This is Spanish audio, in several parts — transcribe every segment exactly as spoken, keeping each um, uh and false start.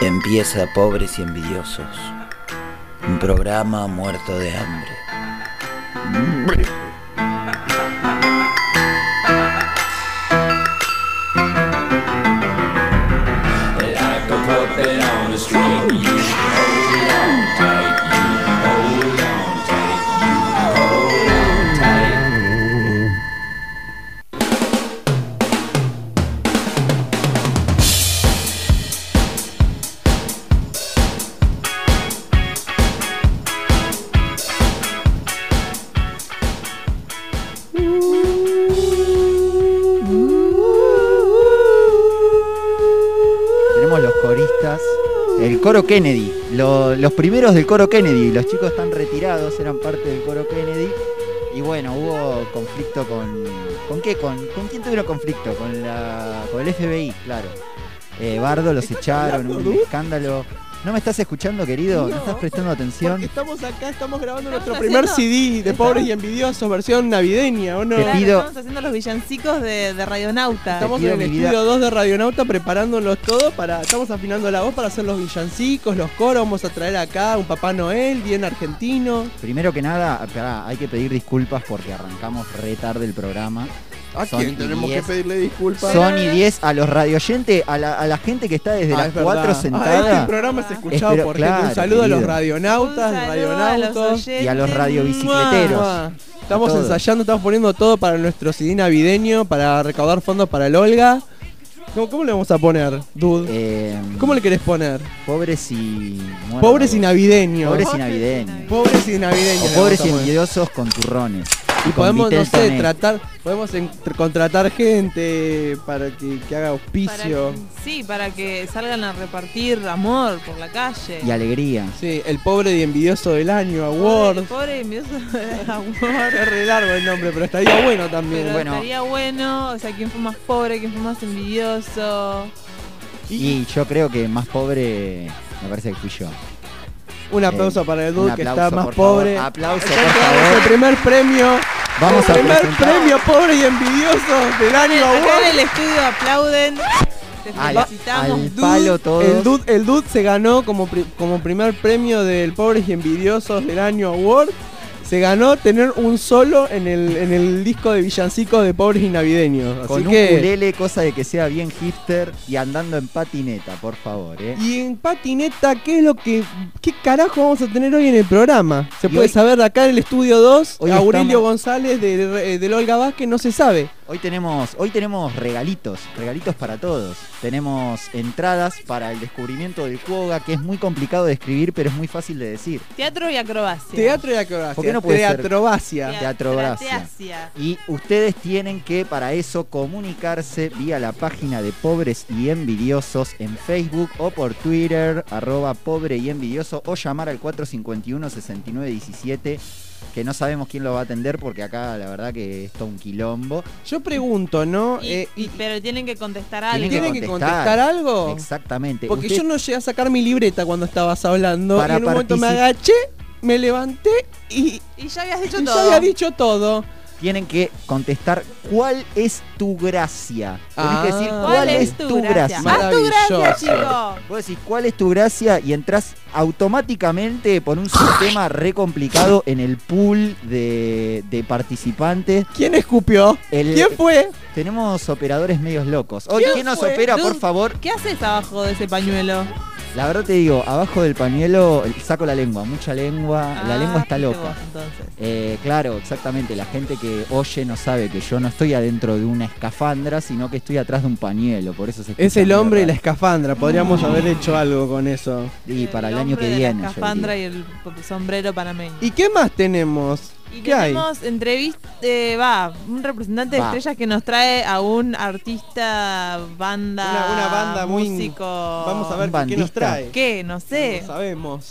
Empieza Pobres y Envidiosos, un programa muerto de hambre. El coro Kennedy, lo, los primeros del coro Kennedy, los chicos están retirados, eran parte del coro Kennedy. Y bueno, hubo conflicto con... ¿Con qué? ¿Con, ¿con quién tuvieron conflicto? Con, la, con el F B I, claro. Eh, Bardo los echaron, un escándalo. ¿No me estás escuchando, querido? ¿No, ¿No estás prestando atención? Estamos acá, estamos grabando estamos nuestro primer haciendo, C D de estamos, Pobres y Envidiosos, versión navideña, ¿o no? Te claro, pido, estamos haciendo los villancicos de, de Radionauta. Estamos en el estudio dos de Radionauta preparándolos todo para... Estamos afinando la voz para hacer los villancicos, los coros. Vamos a traer acá un Papá Noel bien argentino. Primero que nada, esperá, hay que pedir disculpas porque arrancamos re tarde el programa. ¿A quién tenemos que pedirle disculpas? Son y diez a los radioyentes, a la, a la gente que está desde ah, las cuatro sentada. Ah, este programa es escuchado Espero, por claro, gente. Un saludo querido. a los radionautas, radionautos y a los radiobicicleteros. Estamos ensayando, estamos poniendo todo para nuestro C D navideño, para recaudar fondos para el Olga. ¿Cómo, cómo le vamos a poner, dude? Eh, ¿Cómo le querés poner? Pobres y... Bueno, pobres y navideños. Pobres y navideños. Pobres y navideños. O pobres y envidiosos con turrones. Y podemos, no sé, tratar, podemos en, contratar gente para que, que haga auspicio. Para, sí, para que salgan a repartir amor por la calle. Y alegría. Sí, el pobre y envidioso del año, Award. El pobre y envidioso del Award. Es re largo el nombre, pero estaría bueno también. Pero bueno. estaría bueno, o sea, quién fue más pobre, quién fue más envidioso. Y, y yo creo que más pobre me parece que fui yo. Un aplauso eh, para el dude que está más favor. pobre. Aplauso, por favor. El primer premio. Vamos el a primer presentar. premio pobre y envidioso del año. Acá en el estudio aplauden. Te felicitamos. Al, al palo todos. El dude, el dude se ganó como, pri como primer premio del Pobres y Envidiosos del Año Award. Se ganó tener un solo en el, en el disco de villancicos de Pobres y Navideños. Así Con un que, ukulele, cosa de que sea bien hipster y andando en patineta, por favor, ¿eh? Y en patineta, ¿qué es lo que... ¿Qué carajo vamos a tener hoy en el programa? Se y puede hoy, saber acá en el estudio dos, hoy Aurelio estamos, González de, de, de Olga Vázquez, no se sabe. Hoy tenemos, hoy tenemos regalitos, regalitos para todos. Tenemos entradas para el descubrimiento del Cuoga, que es muy complicado de escribir, pero es muy fácil de decir. Teatro y acrobacia. Teatro y acrobacia. ¿Por qué no puede Teatrobacia. ser? Teatrobacia. Y ustedes tienen que, para eso, comunicarse vía la página de Pobres y Envidiosos en Facebook o por Twitter, arroba pobre y envidioso, o llamar al cuatro cinco uno, seis nueve uno siete, que no sabemos quién lo va a atender porque acá la verdad que es todo un quilombo. Yo pregunto, ¿no? Y, eh, y, pero tienen que contestar algo. ¿Tienen que, que contestar algo? Exactamente. Porque Usted, yo no llegué a sacar mi libreta cuando estabas hablando. Para y en un momento me agaché, me levanté y... Y ya habías dicho y todo. Ya había dicho todo. Tienen que contestar cuál es tu gracia. Ah, Tenés que decir cuál, ¿cuál es tu gracia. ¡Haz tu gracia, chico! Vos decís cuál es tu gracia y entrás automáticamente por un sistema re complicado en el pool de, de participantes. ¿Quién escupió? El, ¿Quién fue? Tenemos operadores medios locos. Hoy, ¿Quién ¿quién nos fue? opera, Dude, por favor? ¿Qué haces abajo de ese pañuelo? La verdad te digo, abajo del pañuelo saco la lengua, mucha lengua, Ah, la lengua está loca. vos, entonces. Eh, claro, exactamente, la gente que oye no sabe que yo no estoy adentro de una escafandra, sino que estoy atrás de un pañuelo, por eso se escucha Es el muy hombre y la raro. escafandra, podríamos haber hecho algo con eso. Y para el, el año que hombre de viene. La yo escafandra y diría. el sombrero panameño. ¿Y qué más tenemos? Y ¿Qué hay? tenemos entrevista, eh, va, un representante de Va. estrellas que nos trae a un artista, banda, Una, una banda muy... músico. Vamos a ver Un qué nos bandista. trae. ¿Qué? No sé. No sabemos.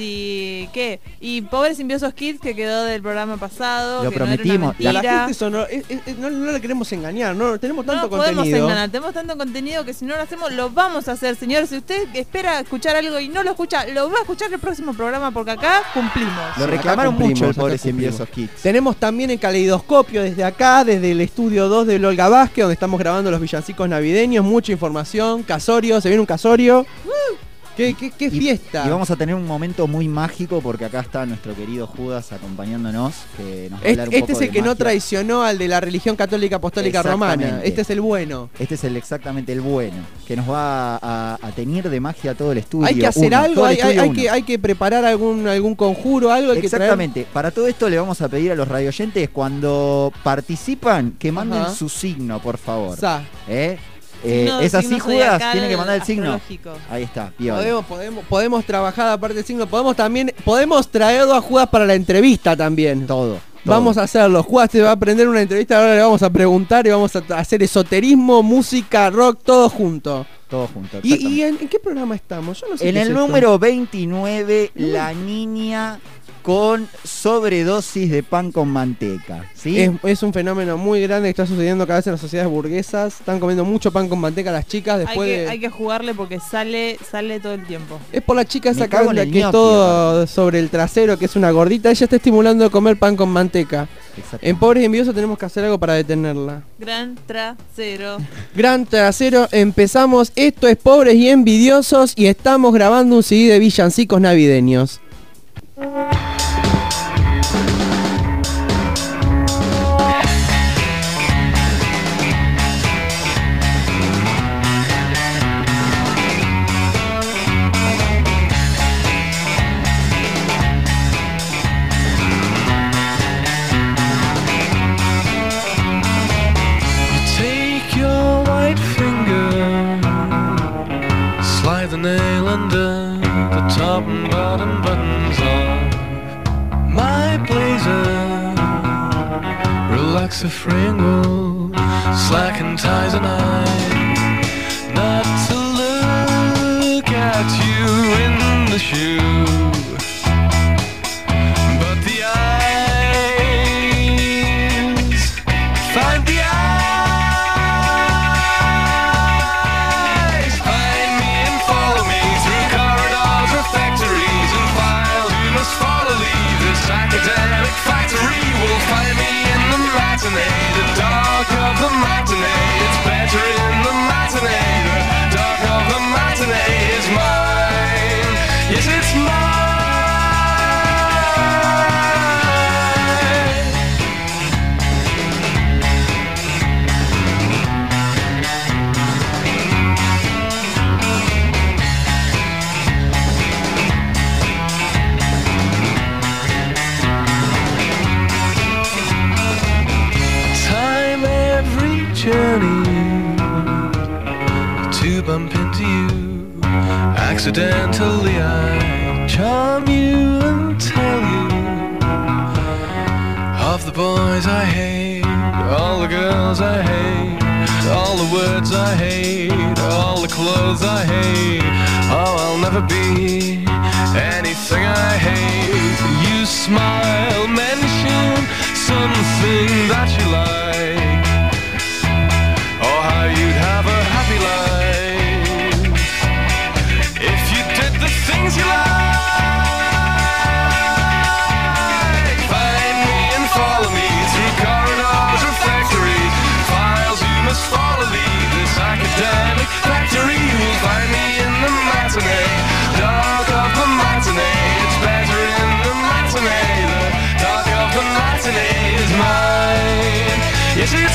Sí, ¿qué? Y Pobres Envidiosos Kids, que quedó del programa pasado. Lo que no era una prometimos. Y a la mentira. gente eso no, es- es- no, no la queremos engañar, no tenemos No tanto nos podemos contenido. engañar, tenemos tanto contenido que si no lo hacemos, lo vamos a hacer, señor. Si usted espera escuchar algo y no lo escucha, lo va a escuchar el próximo programa porque acá cumplimos. Lo Sí, reclamaron acá cumplimos, mucho el acá pobre cumplimos. Envidiosos Kids. Tenemos también el caleidoscopio desde acá, desde el estudio dos de Olga Vázquez, donde estamos grabando los villancicos navideños, mucha información, casorio, se viene un casorio. ¿Qué, qué, qué Y- fiesta? Y vamos a tener un momento muy mágico porque acá está nuestro querido Judas acompañándonos, que nos va a Este, hablar un este poco es el de que no magia. traicionó al de la religión católica apostólica romana. Exactamente. Este es el bueno. Este es el exactamente el bueno, que nos va a, a teñir de magia todo el estudio. Hay que hacer Uno, algo, todo el hay, hay- estudio hay uno. que, hay que preparar algún, algún conjuro, algo. Hay que traer- Exactamente. Para todo esto le vamos a pedir a los radioyentes cuando participan que manden Ajá. su signo, por favor. Sa, ¿Eh? Eh, Signo- ¿Es así, signo Judas? zodiacal Tiene que mandar el signo. astrológico. Ahí está, piola. podemos, podemos, podemos trabajar aparte del signo. Podemos también, podemos traerlo a Judas para la entrevista también. Todo. todo. Vamos a hacerlo. Judas te va a aprender una entrevista, ahora le vamos a preguntar y vamos a hacer esoterismo, música, rock, todo junto. Todo junto. ¿Y, exactamente. y en, en qué programa estamos? Yo no sé En qué el es esto. número veintinueve, la niña con sobredosis de pan con manteca. ¿Sí? Es, es un fenómeno muy grande que está sucediendo cada vez en las sociedades burguesas. Están comiendo mucho pan con manteca las chicas Hay después que, de... hay que jugarle porque sale sale todo el tiempo. Es por la chica esa Me cago en que el que es ñoqui, todo sobre el trasero, que es una gordita. Ella está estimulando a comer pan con manteca. Exactamente. En Pobres y Envidiosos tenemos que hacer algo para detenerla. Gran trasero. Gran trasero, empezamos. Esto es Pobres y Envidiosos y estamos grabando un C D de villancicos navideños. Take your white finger, slide the nail under the top and bottom buttons of my blazer. Relax the fraying wool, slacken ties and I not to look at you in the shoe, but the eyes find the eyes, find me and follow me through corridors or factories and files. You must follow, leave this academic factory. Will find me in the matinee, the dark of the matinee. It's better in the matinee. The dark of the matinee is mine. Yes, it's mine. Time every journey to bump into you. Accidentally I charm you and tell you of the boys I hate, all the girls I hate, all the words I hate, all the clothes I hate. Oh, I'll never be anything I hate. You smile, mention something that you like, or how you'd have a happy life if you did the things you like. Find me and follow me through corridors or factories, files you must follow, leave this academic factory. You'll find me in the matinee, dark of the matinee. It's better in the matinee. The dark of the matinee is mine. Yes, it's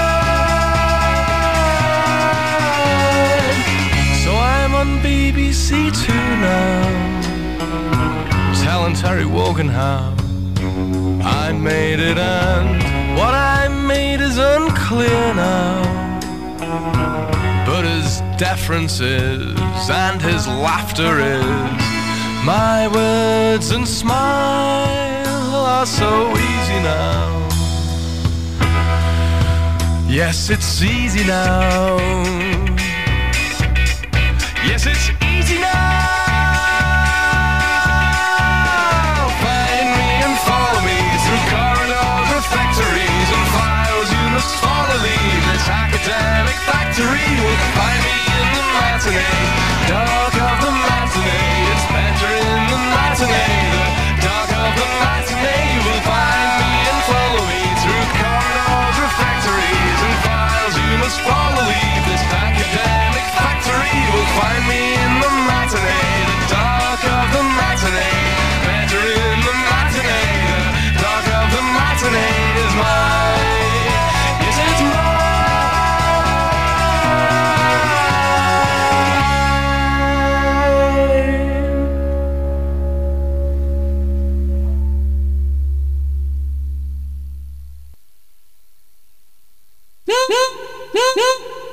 mine. So I'm on B B C Two now, telling Terry Wogan how I made it, and what I made is unclear now. But his deference is, and his laughter is, my words and smile are so easy now. Yes, it's easy now. Yes, it's easy now. Find me and follow me through corridors or factories and files you must follow, leave this academic factory. Will find me in the matinee, dark of the matinee. It's better in the matinee, the dark of the matinee. You will find me and follow me through corridors or factories and files you must follow, leave this academic factory. You will find me in the matinee.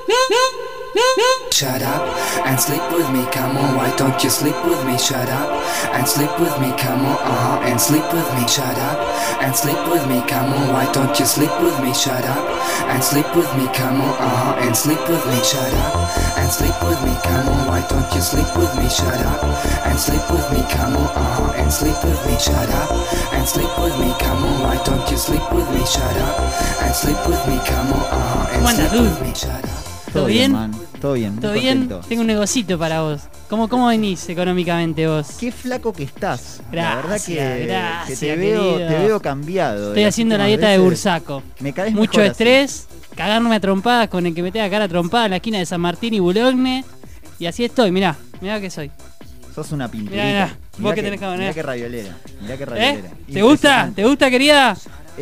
Shut up and sleep with me, come on, why don't you sleep with me? Shut up and sleep with me, come on, uh-huh, and sleep with me. Shut up and sleep with me, come on, why don't you sleep with me? Shut up and sleep with me, come on, uh-huh, and sleep with me. Shut up and sleep with me, come on, why don't you sleep with me? Shut up and sleep with me, come on, uh-huh, and sleep with me. Shut up and sleep with me, come on, why don't you sleep with me? Shut up and sleep with me, come on, uh-huh, and Bueno, sleep dude. with me. Shut up. Todo bien? man. Todo bien, muy ¿Todo bien? contento. Tengo un negocito para vos. ¿Cómo, cómo venís económicamente vos? Qué flaco que estás. la verdad Gracias, que, gracias, que te, veo, querido. te veo cambiado. de Estoy las haciendo la últimas dieta de veces. Bursaco. Me caes Mucho mejor así. estrés, cagarme a trompadas con el que me tenga cara trompada en la esquina de San Martín y Boulogne. Y así estoy, mirá, mirá que soy. Sos una pinturita. Mirá, mirá, vos que que tenés que Mirá poner. que raviolera. Mirá que raviolera. ¿Eh? ¿Te gusta? ¿Te gusta, querida?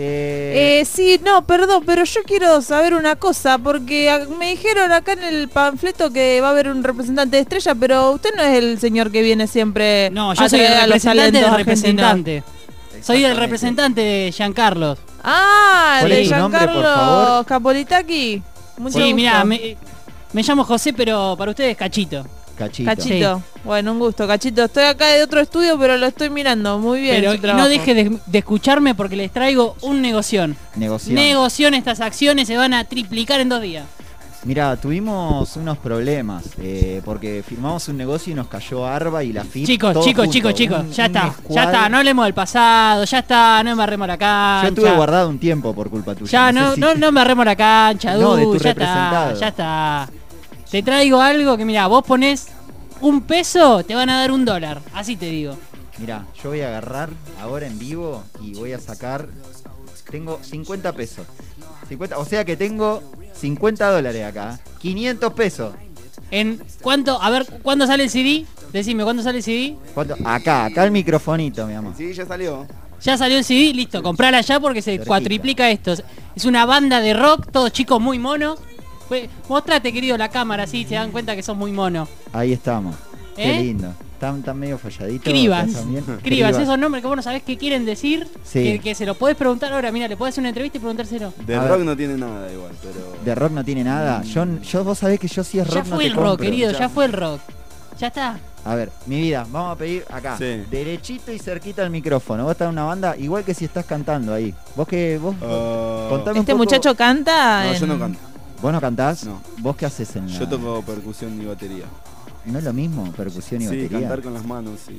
Eh, Eh, sí, no, perdón, pero yo quiero saber una cosa, porque a- me dijeron acá en el panfleto que va a haber un representante de Estrella, pero usted no es el señor que viene siempre No, yo a soy el traer a los representante talentos del argentinos. representante. Soy el exactamente. representante de Giancarlos. Ah, ¿Cuál el de es tu nombre, por Giancarlo favor? Capolitaki. Mucho Sí, gusto. mirá, me, me llamo José, pero para ustedes Cachito. Cachito. Cachito. Bueno, un gusto, Cachito. Estoy acá de otro estudio, pero lo estoy mirando. Muy bien. Pero su y trabajo. no deje de, de escucharme porque les traigo un negoción. Negoción. Negoción, estas acciones se van a triplicar en dos días. Mira, tuvimos unos problemas eh, porque firmamos un negocio y nos cayó Arba y la F I P. Chicos, todo chicos, junto, chicos, chicos, un- ya un está, squad. ya está, no hablemos del pasado, ya está, no embarremos la cancha. Yo estuve guardado un tiempo por culpa tuya. Ya, no, sé si- no, no embarremos la cancha, No, de du, tu ya está, representado. ya está. Te traigo algo que, mira, vos ponés un peso, te van a dar un dólar, así te digo. Mirá, yo voy a agarrar ahora en vivo y voy a sacar. Tengo cincuenta pesos. cincuenta, o sea que tengo cincuenta dólares acá. quinientos pesos. ¿En cuánto? A ver, ¿cuándo sale el C D? Decime, ¿cuándo sale el C D? ¿Cuánto? Acá, acá el microfonito, mi amor. Sí, ya salió. Ya salió el C D, listo, comprala ya porque se Cerquita. cuatriplica esto. Es una banda de rock, todos chicos muy monos. Fue- Mostrate, querido, la cámara, así se dan cuenta que son muy monos. Ahí estamos. ¿Eh? Qué lindo. Están, están medio falladitos. Cribas. ¿Estás también? Cribas, esos nombres que vos no sabés qué quieren decir, Sí. que, que se lo podés preguntar ahora. Mira, le podés hacer una entrevista y preguntárselo. De A rock ver. no tiene nada igual, pero. De rock no tiene nada. Yo, yo vos sabés que yo sí es rock Ya no fue te el rock, compro. querido, ya. ya fue el rock. Ya está. A ver, mi vida, vamos a pedir acá. Sí. Derechito y cerquita al micrófono. Vos estás en una banda igual que si estás cantando ahí. Vos que vos, Ah, contame Este un poco- muchacho canta. No, en- yo no canto. ¿Vos no cantás? No. ¿Vos qué haces en la... Yo toco percusión y batería. ¿No es lo mismo? Percusión y Sí, batería. cantar con las manos y.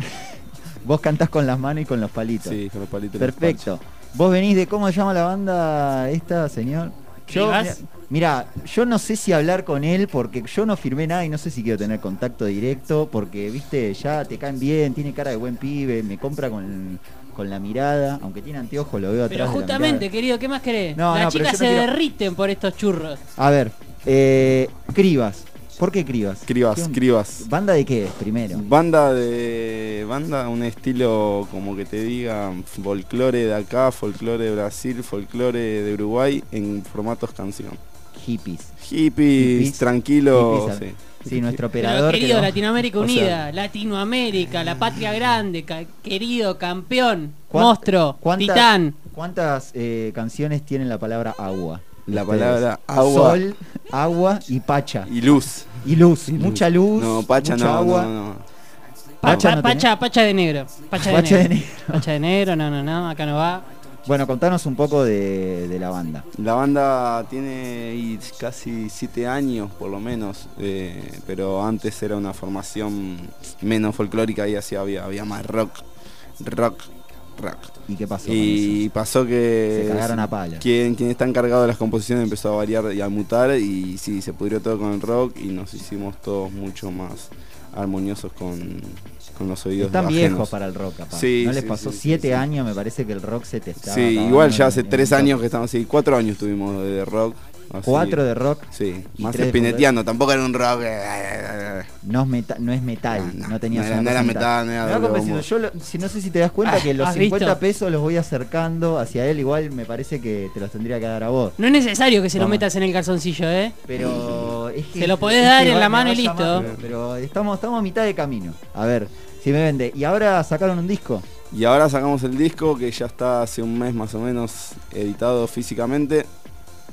Vos cantás con las manos y con los palitos. Sí, con los palitos. en la Perfecto. Vos venís de cómo se llama la banda esta, señor. Yo, ¿Rivas? mira, yo no sé si hablar con él porque yo no firmé nada y no sé si quiero tener contacto directo porque, viste, ya te caen bien, tiene cara de buen pibe, me compra con, con la mirada, aunque tiene anteojos, lo veo atrás Pero de la justamente, mirada. querido, ¿qué más querés? No, Las no, pero chicas yo se no quiero- derriten por estos churros. A ver, eh, Cribas. ¿Por qué Cribas? Cribas, ¿Qué- Cribas. ¿Banda de qué es, primero? Banda de. Banda, un estilo como que te diga folclore de acá, folclore de Brasil, folclore de Uruguay en formatos canción. Hippies. Hippies, Hippies, tranquilo. hippies, sí. Sí, nuestro Pero operador. que querido, no- Latinoamérica O sea- Unida, Latinoamérica, la patria grande, ca- querido, campeón, ¿Cuán- monstruo, cuántas- titán. ¿Cuántas eh, canciones tienen la palabra agua? La Ustedes. palabra agua Sol, agua y pacha. y luz. Y luz, Y luz. mucha luz, No, Pacha mucha no, agua. no, no. Pa- Pacha pa- no pacha, pacha de negro. Pacha de Pacha de negro. negro. Pacha de negro, no, no, no, acá no va. Bueno, contanos un poco de, de la banda. La banda tiene y casi siete años por lo menos, eh, pero antes era una formación menos folclórica y así había, había más rock, rock, rock. ¿Y qué pasó? con Y pasó que Se cagaron a palas. Quien, quien está encargado de las composiciones empezó a variar y a mutar y sí, se pudrió todo con el rock y nos hicimos todos mucho más armoniosos con, con los eso? oídos Están ajenos. viejos para el rock, capaz. Sí, ¿No les sí, pasó sí, sí, siete sí. años? Me parece que el rock se te estaba Sí, acabando igual ya en- hace en tres un años toque. que estamos así, cuatro años tuvimos de rock. así. Cuatro de rock. Sí, y más tres de espineteando, tampoco era un rock. eh, No es, meta- no es metal, no, No, no, tenías no una era- no cosa era metal, no era Me va de convenciendo. lomo. Yo lo- si no sé si te das cuenta Ah, que los ¿has cincuenta visto? pesos los voy acercando hacia él, igual me parece que te los tendría que dar a vos. No es necesario que se lo Vamos. metas en el calzoncillo, ¿eh? Pero es que Se lo podés es dar que en va- la me mano va y listo. llamando, Pero estamos, estamos a mitad de camino. A ver, si me vende. Y ahora sacaron un disco. Y ahora sacamos el disco que ya está hace un mes más o menos editado físicamente.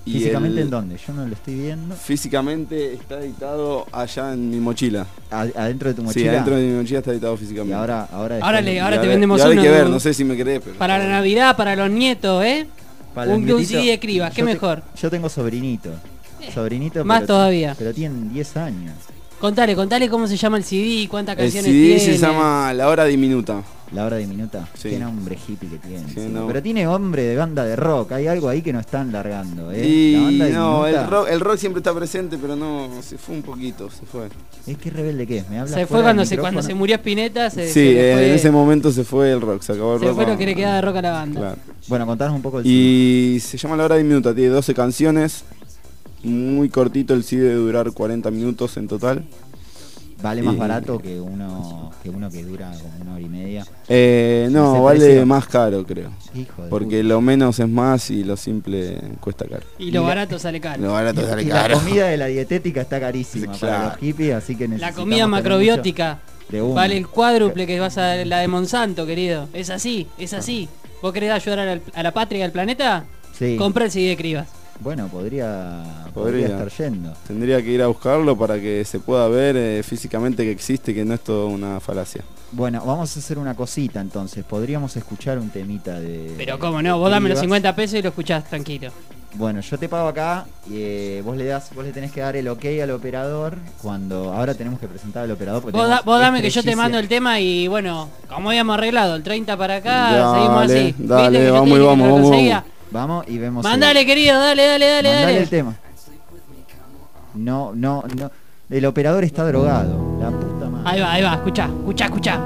Y ¿Físicamente el- en dónde? Yo no lo estoy viendo. Físicamente está editado allá en mi mochila. ¿A- ¿Adentro de tu Sí, mochila? adentro de mi mochila está editado Y físicamente. ahora, ahora, Ahora después- le- Y ahora te ahora- vendemos y ahora uno. hay que ver, no sé si me querés, pero... Para la Navidad, para los nietos, ¿eh? para los un, un nietitos, C D de Cribas, ¿qué yo te- mejor? Yo tengo sobrinito. Sobrinito, Más pero- todavía. Pero tienen diez años. Contale, contale cómo se llama el C D y cuántas El canciones C D tiene. se llama La Hora Diminuta. La hora diminuta. Sí. Qué nombre hippie que tiene. Sí, encima. no. Pero tiene hombre de banda de rock. Hay algo ahí que no están largando, ¿eh? Y La banda no, diminuta. el rock, el rock siempre está presente, pero no, se fue un poquito, se fue. Es que rebelde que es. Me habla Se fue fuera cuando del se, cuando se micrófono. murió Spinetta, se, Sí, se le eh, fue, en ese momento se fue el rock, se acabó el se rock. fue lo no, que le quedaba de rock a la banda. Claro. Bueno, contanos un poco el Y se llama La Hora Diminuta, tiene doce canciones, muy cortito, el C D debe durar cuarenta minutos en total. ¿Vale más y- barato que uno que uno que dura como una hora y media? Eh, no, ¿Ese vale precio? más caro, creo. Hijo de Porque lo menos es más y lo simple cuesta caro. Y lo Y la- barato sale caro. Lo barato puta. sale Y la caro. comida de la dietética está carísima Sí, para claro. los hippies, así que La necesitamos comida tener macrobiótica mucho de uno. vale el cuádruple que vas a la de Monsanto, querido. Es así, es así. ¿Vos querés ayudar a la, a la patria y al planeta? Sí. Compra el C D de Cribas. Bueno, podría, podría Podría. estar yendo. Tendría que ir a buscarlo para que se pueda ver eh, físicamente que existe, que no es toda una falacia. Bueno, vamos a hacer una cosita entonces. Podríamos escuchar un temita de. Pero cómo no, vos dame los Cribas. cincuenta pesos y lo escuchás tranquilo. Bueno, yo te pago acá y eh, vos le das, vos le tenés que dar el ok al operador cuando. Ahora tenemos que presentar al operador. porque Vos, da- tenemos vos dame que yo te estrellicia- mando el tema y bueno, como habíamos arreglado, el treinta para acá, Dale, seguimos así. dale, ¿Viste que yo te vamos dije y que vamos, lo vamos, conseguía? Vamos y vemos. el- Mandale, querido, dale, dale, dale, mandale dale. el tema. No, no, no. El operador está drogado. La puta madre. Ahí va, ahí va, escuchá, escuchá, escuchá.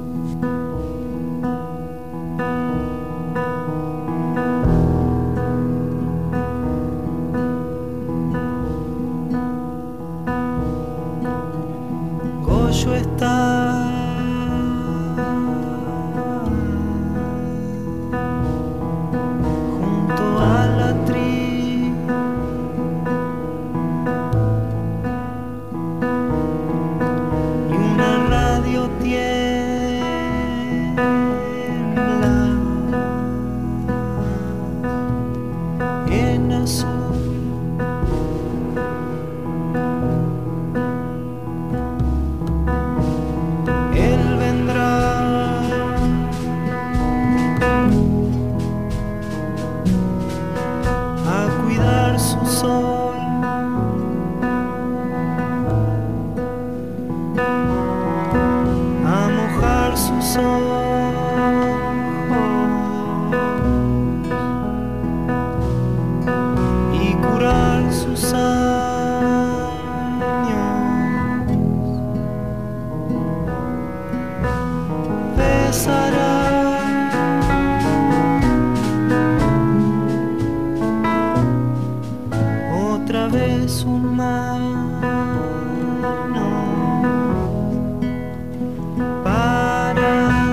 Goyo está junto a la tri y una radio tiembla en azul. Él vendrá a cuidar su sol, a mojar sus ojos y curar sus años. Besará otra vez un mano para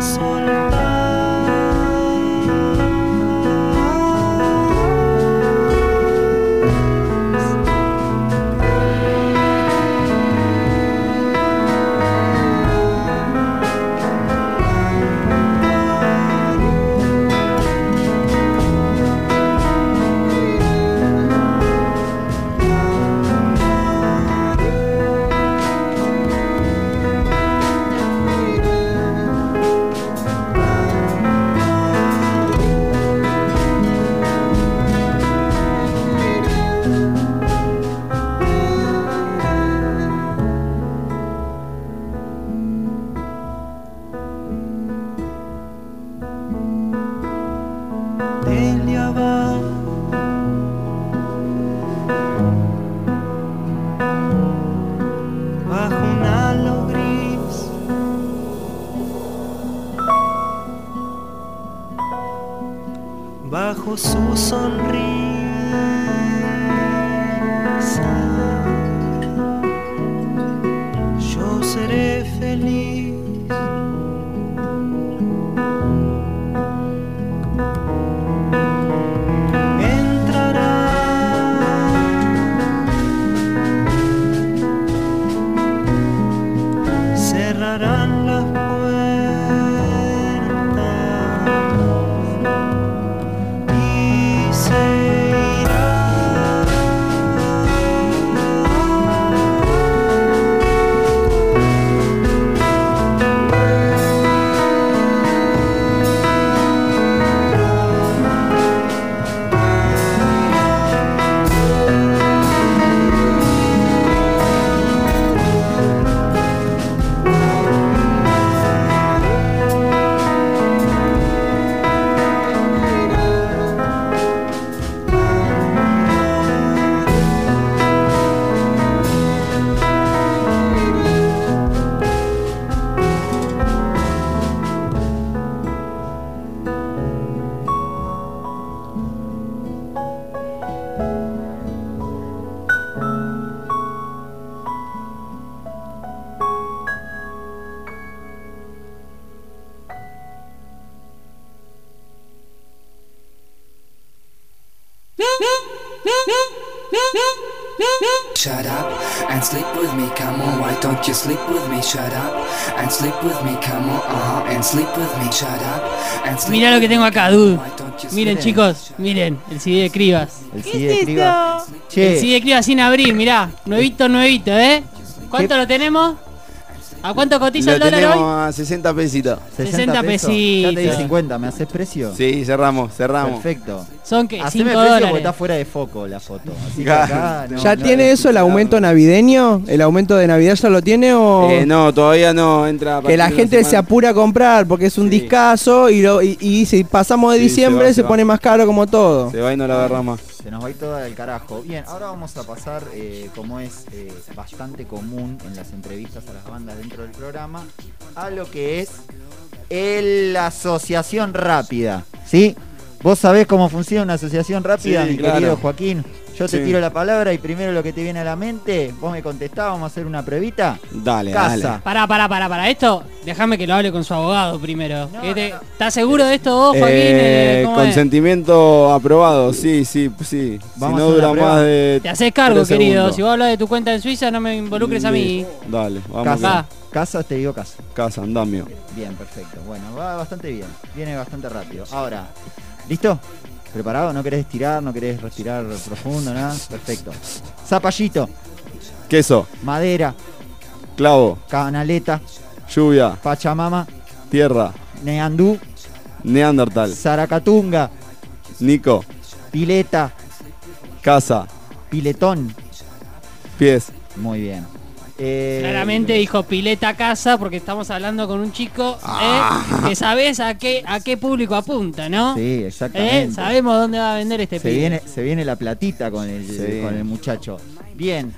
Delia va bajo un halo gris, bajo su sonrisa yo seré feliz. Entrará, cerrarán las puertas y se shut up and sleep with me, come on, why don't you sleep with me, shut up and sleep with me, come on, uh-huh, and sleep with me, shut up and sleep. Mirá lo que tengo acá, dude. Why don't you Miren, sleep- chicos, miren, el C D de Cribas. El ¿Qué C D de es Cribas. esto? Che, El C D de Cribas sin abrir, mirá. Nuevito, nuevito, ¿eh? ¿Cuánto ¿Qué? lo tenemos? ¿A cuánto cotiza el Lo dólar tenemos hoy? a sesenta pesitos. sesenta pesos. Ya te di pesitos. cincuenta, ¿me haces precio? Sí, cerramos, cerramos. Perfecto. Son que Haceme cinco precio porque dólares. está fuera de foco la foto. Así que Claro. acá no- ¿Ya no tiene eso el aumento navideño? ¿El aumento de Navidad ya lo tiene o...? Eh, no, todavía no entra. a Que la partir de gente se semana. apura a comprar porque es un Sí. discazo y, lo, y, y si pasamos de Sí, se diciembre va, se, se va. pone más caro como todo. Se va y no la agarra más. Se nos va a ir toda del carajo. Bien, ahora vamos a pasar, eh, como es eh, bastante común en las entrevistas a las bandas dentro del programa, a lo que es el- la asociación rápida. ¿Sí? ¿Vos sabés cómo funciona una asociación rápida, Sí, mi claro. querido Joaquín? Yo te Sí. tiro la palabra y primero lo que te viene a la mente, vos me contestás, vamos a hacer una pruebita. Dale, Casa. dale. Pará, pará, pará, pará. Esto, déjame que lo hable con su abogado primero. No, Este, no, no. ¿Estás seguro de esto vos, Joaquín? Eh, Eh, ¿cómo es? consentimiento aprobado, sí, sí, sí. Vamos si a no hacer dura una prueba. más de. Te haces cargo, tres querido. segundos. Si vos hablas de tu cuenta en Suiza, no me involucres a mí. Dale, vamos. Casa. Va. Casa, te digo casa. Casa, andamio. Bien, perfecto. Bueno, va bastante bien. Viene bastante rápido. Ahora, ¿listo? ¿Preparado? ¿No querés estirar? ¿No querés respirar profundo? Nada. Perfecto. Zapallito, Queso, madera, clavo, canaleta, lluvia, pachamama, tierra, neandú, neandertal, zaracatunga, Nico, pileta, casa, piletón. pies. Muy bien. Eh, Claramente dijo pileta casa porque estamos hablando con un chico eh, que sabes a qué a qué público apunta, ¿no? Sí, Eh, exactamente. Sabemos dónde va a vender este Se pibe. viene, se viene la platita con el, Sí. con el muchacho. Bien.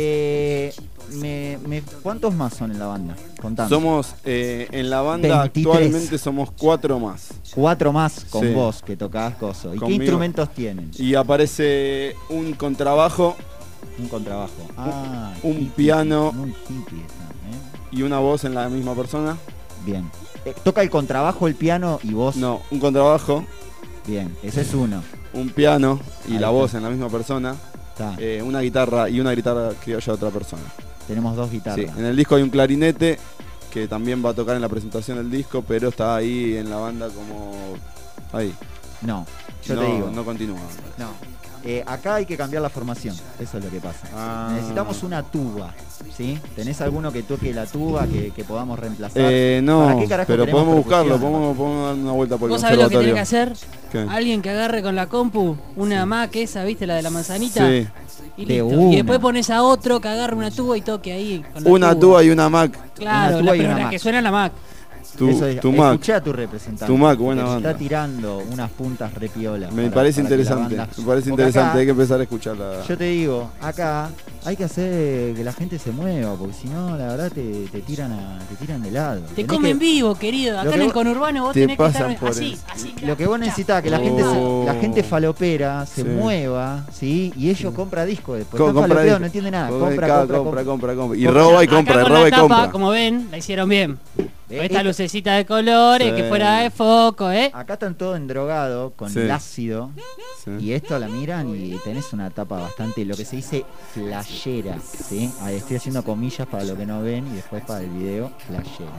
Eh, me, me- ¿Cuántos más son en la banda? Contame. Somos eh, en la banda veintitrés. actualmente somos cuatro más. Cuatro más con Sí. vos que tocás coso. ¿Y Conmigo. qué instrumentos tienen? Y aparece un contrabajo Un contrabajo. Ah, un hippie, piano. Muy hippie esa, y una voz en la misma persona. ¿eh? Bien. Eh, ¿Toca el contrabajo, el piano y vos? No, un contrabajo, Bien, ese es uno. un piano y Ahí la está. voz en la misma persona. Está. Eh, una guitarra y una guitarra criolla de otra persona. Tenemos dos Sí, guitarras. en el disco hay un clarinete que también va a tocar en la presentación del disco, pero está ahí en la banda como ahí. No, yo no, te digo. no continúa. No. Eh, acá hay que cambiar la formación, eso es lo que pasa. Ah. Necesitamos una tuba, ¿sí? ¿Tenés alguno que toque la tuba que, que podamos reemplazar? Eh, no, ¿Para qué carajo pero queremos podemos buscarlo, percusión, podemos, podemos dar una vuelta por el ¿Vos sabés lo que tenés conservatorio. que hacer? ¿Qué? Alguien que agarre con la compu una Mac esa, ¿viste? La de la manzanita. Sí, Y, De listo. una. Y después pones a otro que agarre una tuba y toque ahí. Con la una tuba y una Mac. Claro, Una tuba la, y pero una la Mac. que suena en la Mac. Tu, Eso es, tu Mac. escuché a tu representante. Tu Mac, buena que te banda. Está tirando unas puntas repiolas. Me para- parece para que la interesante, banda- me parece Porque interesante, acá, hay que empezar a escucharla. Yo te digo, acá hay que hacer que la gente se mueva, porque si no, la verdad te, te tiran a, te tiran de lado. Te Tenés comen que- vivo, querido. Lo Acá que en el vos- conurbano vos te tenés que pasan estar por así, el- así. Lo que vos necesitas, que la gente, Oh. se, la gente falopera se Sí. mueva, ¿sí? Y ellos compra disco después. Co- Está compra falopeado, disco. no entiende nada. Compra, Compra, compra, compra, compra, compra, compra. Y Compra. roba y Acá compra, y con roba la y tapa, compra. como ven, la hicieron bien. Eh, Esta esto- lucecita de colores, Sí. que fuera de foco, ¿eh? Acá están todos endrogados con Sí. el ácido. Sí. Y esto la miran y tenés una tapa bastante, lo que se dice flashera, ¿sí? Ahí estoy haciendo comillas para lo que no ven y después para el video, flashera.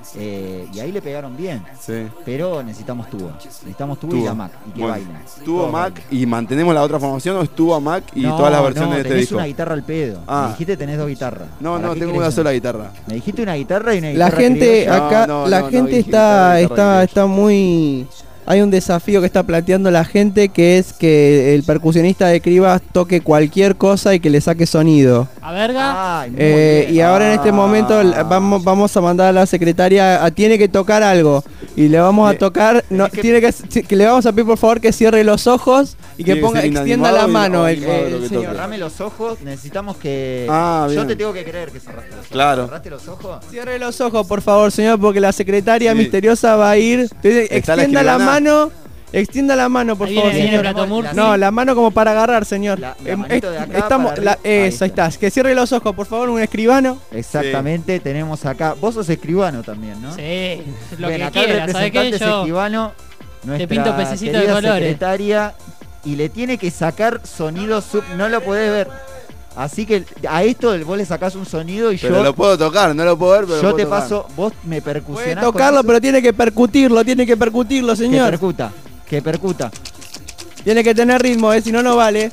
Eh, y ahí le pegaron bien, Sí. pero necesitamos tuba. Necesitamos tuba, y Tuba. la Mac, y que Bueno, bailen. ¿Tuvo Todos Mac bailen. y mantenemos la otra formación o es tuvo Mac y No, todas las versiones no, de este tenés disco? una guitarra al pedo. Ah. Me dijiste tenés dos guitarras. No, ¿Para no, qué tengo querés una sola guitarra. Me dijiste una guitarra y una La guitarra gente criolla. acá, No, no, la no, gente no, está, guitarra, guitarra está, criolla. está muy. Hay un desafío que está planteando la gente que es que el percusionista de Cribas toque cualquier cosa y que le saque sonido. A verga. Ay, muy Eh, bien. y ahora en este Ah. momento la- vamos, vamos a mandar a la secretaria a, tiene que tocar algo y le vamos a Eh, tocar no, que- tiene que, que le vamos a pedir por favor que cierre los ojos y que Tiene que ponga ser extienda inanimado la y- mano o el, animado el lo que señor. toque. Cerrame los ojos, necesitamos que... Ah, Yo bien. te tengo que creer que cerraste los ojos. Claro. ¿Cerraste los ojos? Cierre los ojos por favor señor porque la secretaria Sí. misteriosa va a ir. Entonces, ¿Está la extienda la, escribana? mano, extienda la mano por Ahí favor viene, viene señor. Platomur. No, la mano como para agarrar, señor. La- la Em, manito est- de acá estamos, para la- arriba. Ahí eso, ahí está. está. Que cierre los ojos, por favor, un escribano. Exactamente, tenemos acá... Vos sos escribano también, ¿no? Sí, lo Bien, que acá el quieras, ¿sabes qué? representante es Yo escribano, nuestra pinto pececito de querida colores. secretaria, y le tiene que sacar sonido sub... No lo podés ver. Así que a esto vos le sacás un sonido y Pero yo... lo puedo tocar, no lo puedo ver, pero Yo lo te puedo paso, tocar. vos me Puede percusionás con tocarlo, eso. pero tiene que percutirlo, tiene que percutirlo, Que señor. percuta, que percuta. Tiene que tener ritmo, eh, si no, no vale.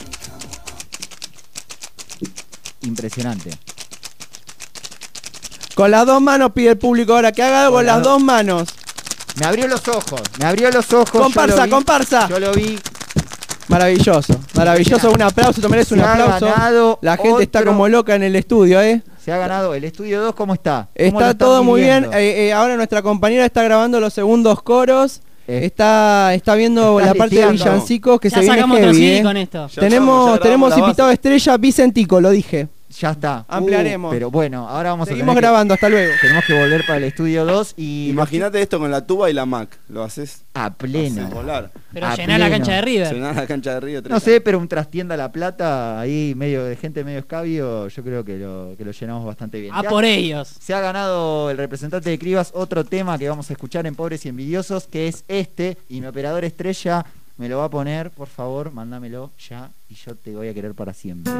Impresionante. Con las dos manos pide el público ahora, que haga algo con Con las las dos. dos manos. Me abrió los ojos, me abrió los ojos. Comparsa, yo lo vi, comparsa. Yo lo vi. Maravilloso, maravilloso, un aplauso, te mereces un Se ha aplauso. ganado La gente está otro- como loca en el estudio, eh. Se ha ganado. ¿El estudio dos cómo está? ¿Cómo lo Está están todo muy bien. viviendo? eh, eh, ahora nuestra compañera está grabando los segundos coros. Eh, Está, está viendo está la parte de liteando. villancicos que Ya se viene sacamos otro heavy, C D eh. con esto. Ya Tenemos, estamos, ya tenemos grabamos la invitado base. estrella Vicentico, lo dije. Ya está. Ampliaremos. Uh, pero bueno, ahora vamos Seguimos a tener grabando, hasta luego. que, tenemos que volver para el estudio dos y... Imagínate esto con la tuba y la Mac. Lo haces A pleno. haces volar. Pero A llená la pleno. cancha de River. Llenar la cancha de Río. No sé, pero un trastienda La Plata, ahí medio de gente medio escabio, yo creo que lo, que lo llenamos bastante bien. A Se ha- por ellos. Se ha ganado el representante de Cribas otro tema que vamos a escuchar en Pobres y Envidiosos, que es este, y mi operador estrella me lo va a poner, por favor, mándamelo ya, y yo te voy a querer para siempre.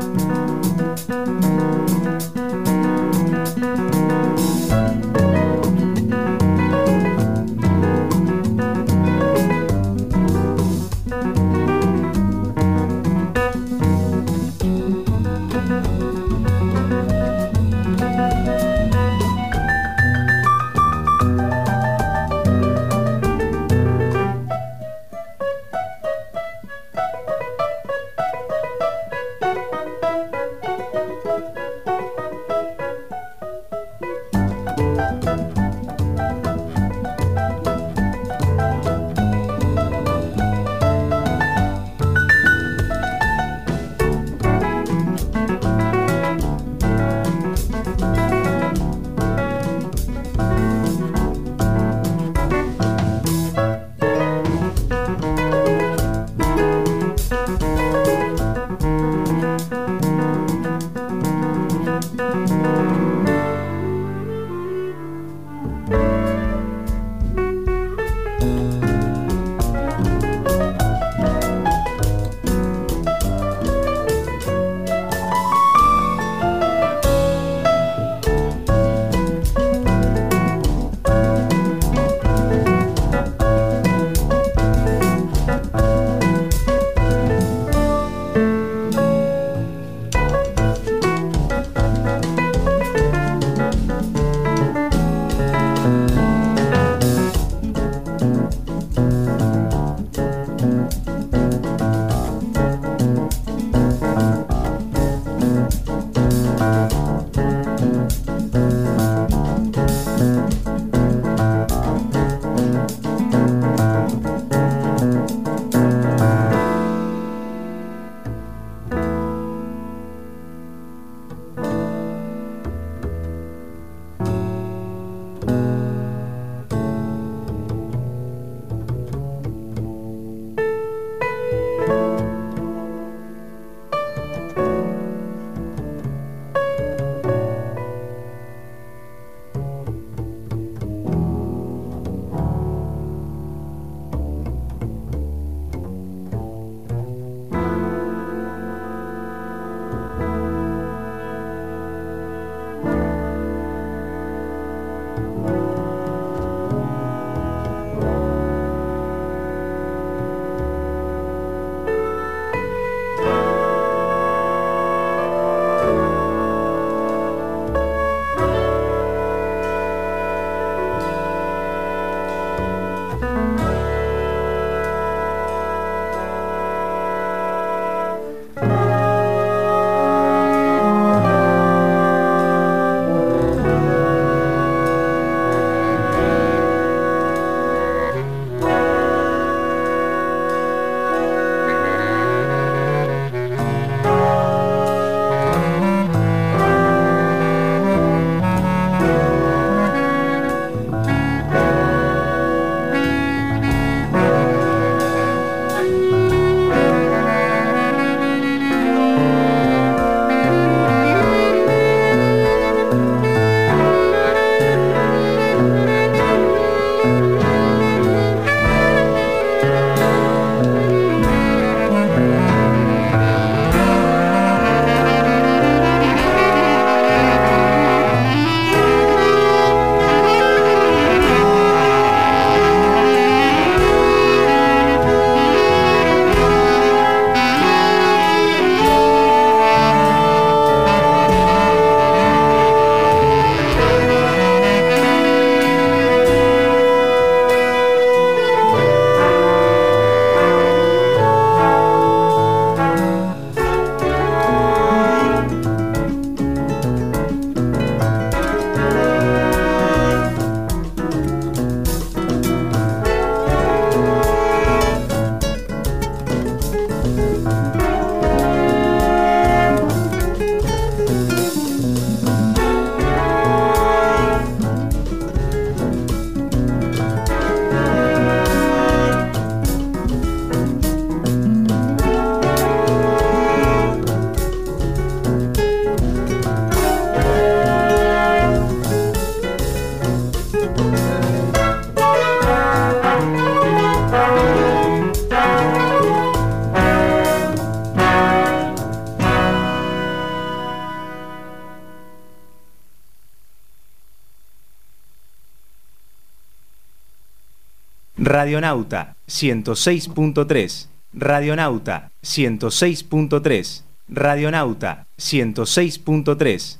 Radionauta ciento seis punto tres. Radionauta ciento seis punto tres. Radionauta ciento seis punto tres.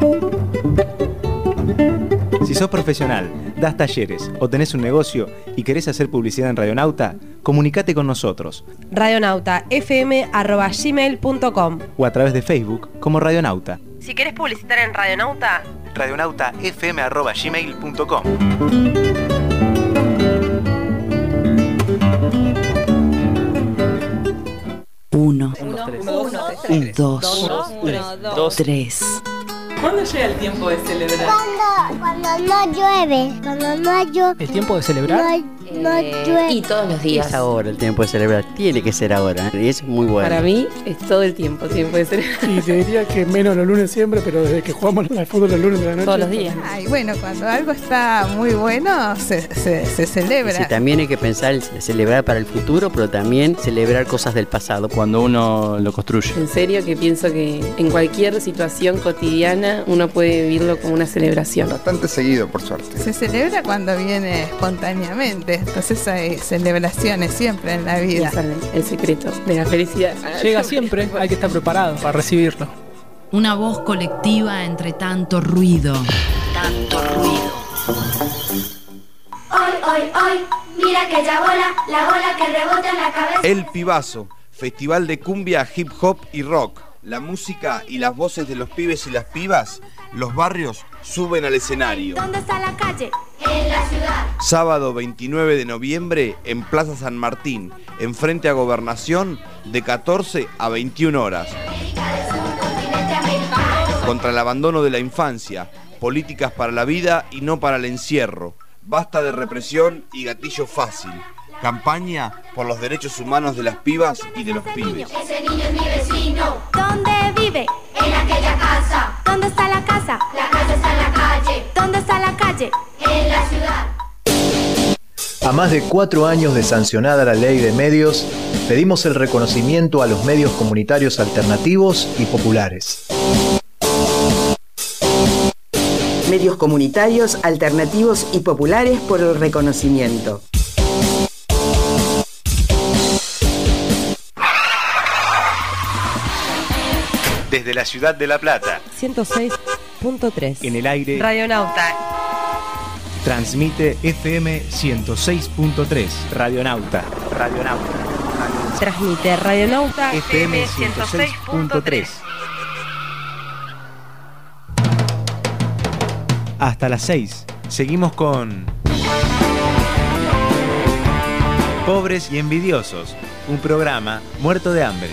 Si sos profesional, das talleres o tenés un negocio y querés hacer publicidad en Radionauta, comunicate con nosotros. radionauta f m arroba gmail punto com O a través de Facebook como Radionauta. Si querés publicitar en Radionauta, radionauta f m arroba gmail punto com. Uno, Uno, dos, dos, tres. ¿Cuándo llega el tiempo de celebrar? Cuando, cuando no llueve, cuando no llueve. ¿El tiempo de celebrar? No, no llueve. Y todos los días. Es ahora el tiempo de celebrar, tiene que ser ahora, y eso es muy bueno. Para mí es todo el tiempo, tiempo de celebrar. Sí, te diría que menos los lunes siempre, pero desde que jugamos al fútbol los lunes de la noche. Todos los días. Ay, bueno, cuando algo está muy bueno, se, se, se celebra. Sí, también hay que pensar en celebrar para el futuro, pero también celebrar cosas del pasado. Cuando uno lo construye. En serio que pienso que en cualquier situación cotidiana uno puede vivirlo como una celebración. Bastante seguido, por suerte. Se celebra cuando viene espontáneamente, entonces hay celebraciones siempre en la vida. Es el secreto de la felicidad. Llega siempre, hay que estar preparado para recibirlo. Una voz colectiva entre tanto ruido. Tanto ruido. Hoy, hoy, hoy, mira aquella bola, la bola que rebota en la cabeza. El Pibazo, festival de cumbia, hip hop y rock. La música y las voces de los pibes y las pibas, los barrios suben al escenario. ¿Dónde está la calle? En la ciudad. Sábado veintinueve de noviembre en Plaza San Martín, enfrente a Gobernación, de catorce a veintiuna horas. Contra el abandono de la infancia, políticas para la vida y no para el encierro. Basta de represión y gatillo fácil. Campaña por los derechos humanos de las pibas y de los pibes. Ese niño es mi vecino. ¿Dónde vive? En aquella casa. ¿Dónde está la casa? La casa está en la calle. ¿Dónde está la calle? En la ciudad. A más de cuatro años de sancionada la ley de medios, pedimos el reconocimiento a los medios comunitarios alternativos y populares. Medios comunitarios, alternativos y populares por el reconocimiento. Desde la ciudad de La Plata, ciento seis punto tres. en el aire, Radionauta. transmite F M ciento seis punto tres. Radionauta. Radionauta. Transmite Radionauta F M ciento seis punto tres. Hasta las seis. Seguimos con Pobres y Envidiosos, un programa muerto de hambre.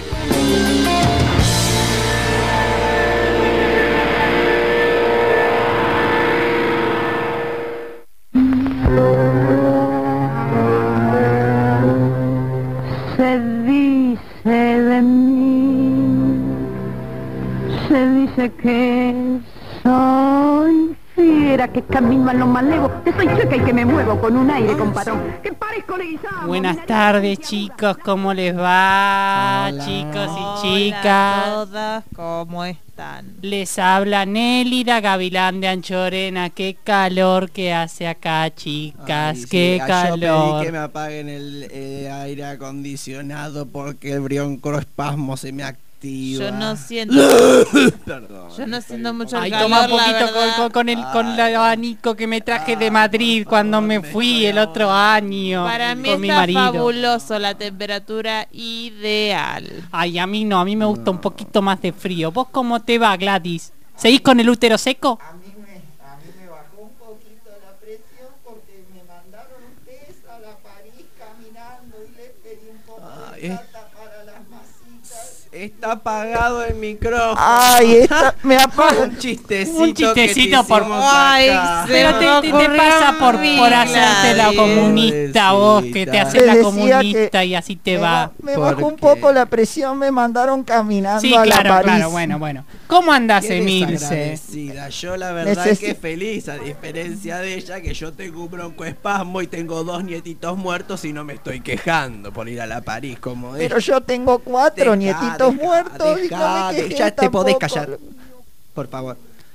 Se dice de mí, se dice que soy fiera, que camino a lo malevo, que soy chueca y que me muevo con un aire comparón, que parezco Leguizamo. Buenas tardes, chicos, ¿cómo les va? Hola. Chicos y Hola chicas. a todas, ¿cómo están? Les habla Nélida Gavilán de Anchorena. Qué calor que hace acá, chicas. Ay, qué sí, calor. Yo pedí que me apaguen el eh, aire acondicionado porque el broncoespasmo se me activa. Yo no siento. Perdón. Yo no siento mucho Ay, calor, toma un la poquito con, verdad. con- con el, con el abanico que me traje de Madrid cuando me fui el otro año. Para mí con mi está marido. fabuloso, la temperatura ideal. Ay, a mí no, a mí me gusta un poquito más de frío. ¿Vos cómo te va, Gladys? ¿Seguís con el útero seco? A mí me, a mí me bajó un poquito la presión porque me mandaron un test a la París caminando y les pedí un poco Ay, de es- plata para las masitas. Está apagado el micrófono. Ay, esta, me apaga. Un chistecito. Un chistecito que te por... hicimos Ay, acá. pero te, te- te pasa por, por hacerte la comunista vos, que te haces Te la decía comunista y así te me va. ba- Me bajó un poco la presión, me mandaron caminando Sí, a la claro, París. claro, bueno, bueno. ¿Cómo andás, Qué Emilce? desagradecida. Yo la verdad Necesi- que feliz, a diferencia de ella, que yo tengo un broncoespasmo y tengo dos nietitos muertos y no me estoy quejando por ir a la París como Pero ella. yo tengo cuatro Deja, nietitos deja, muertos y deja, no me quejé ya te podés tampoco. callar. Por favor.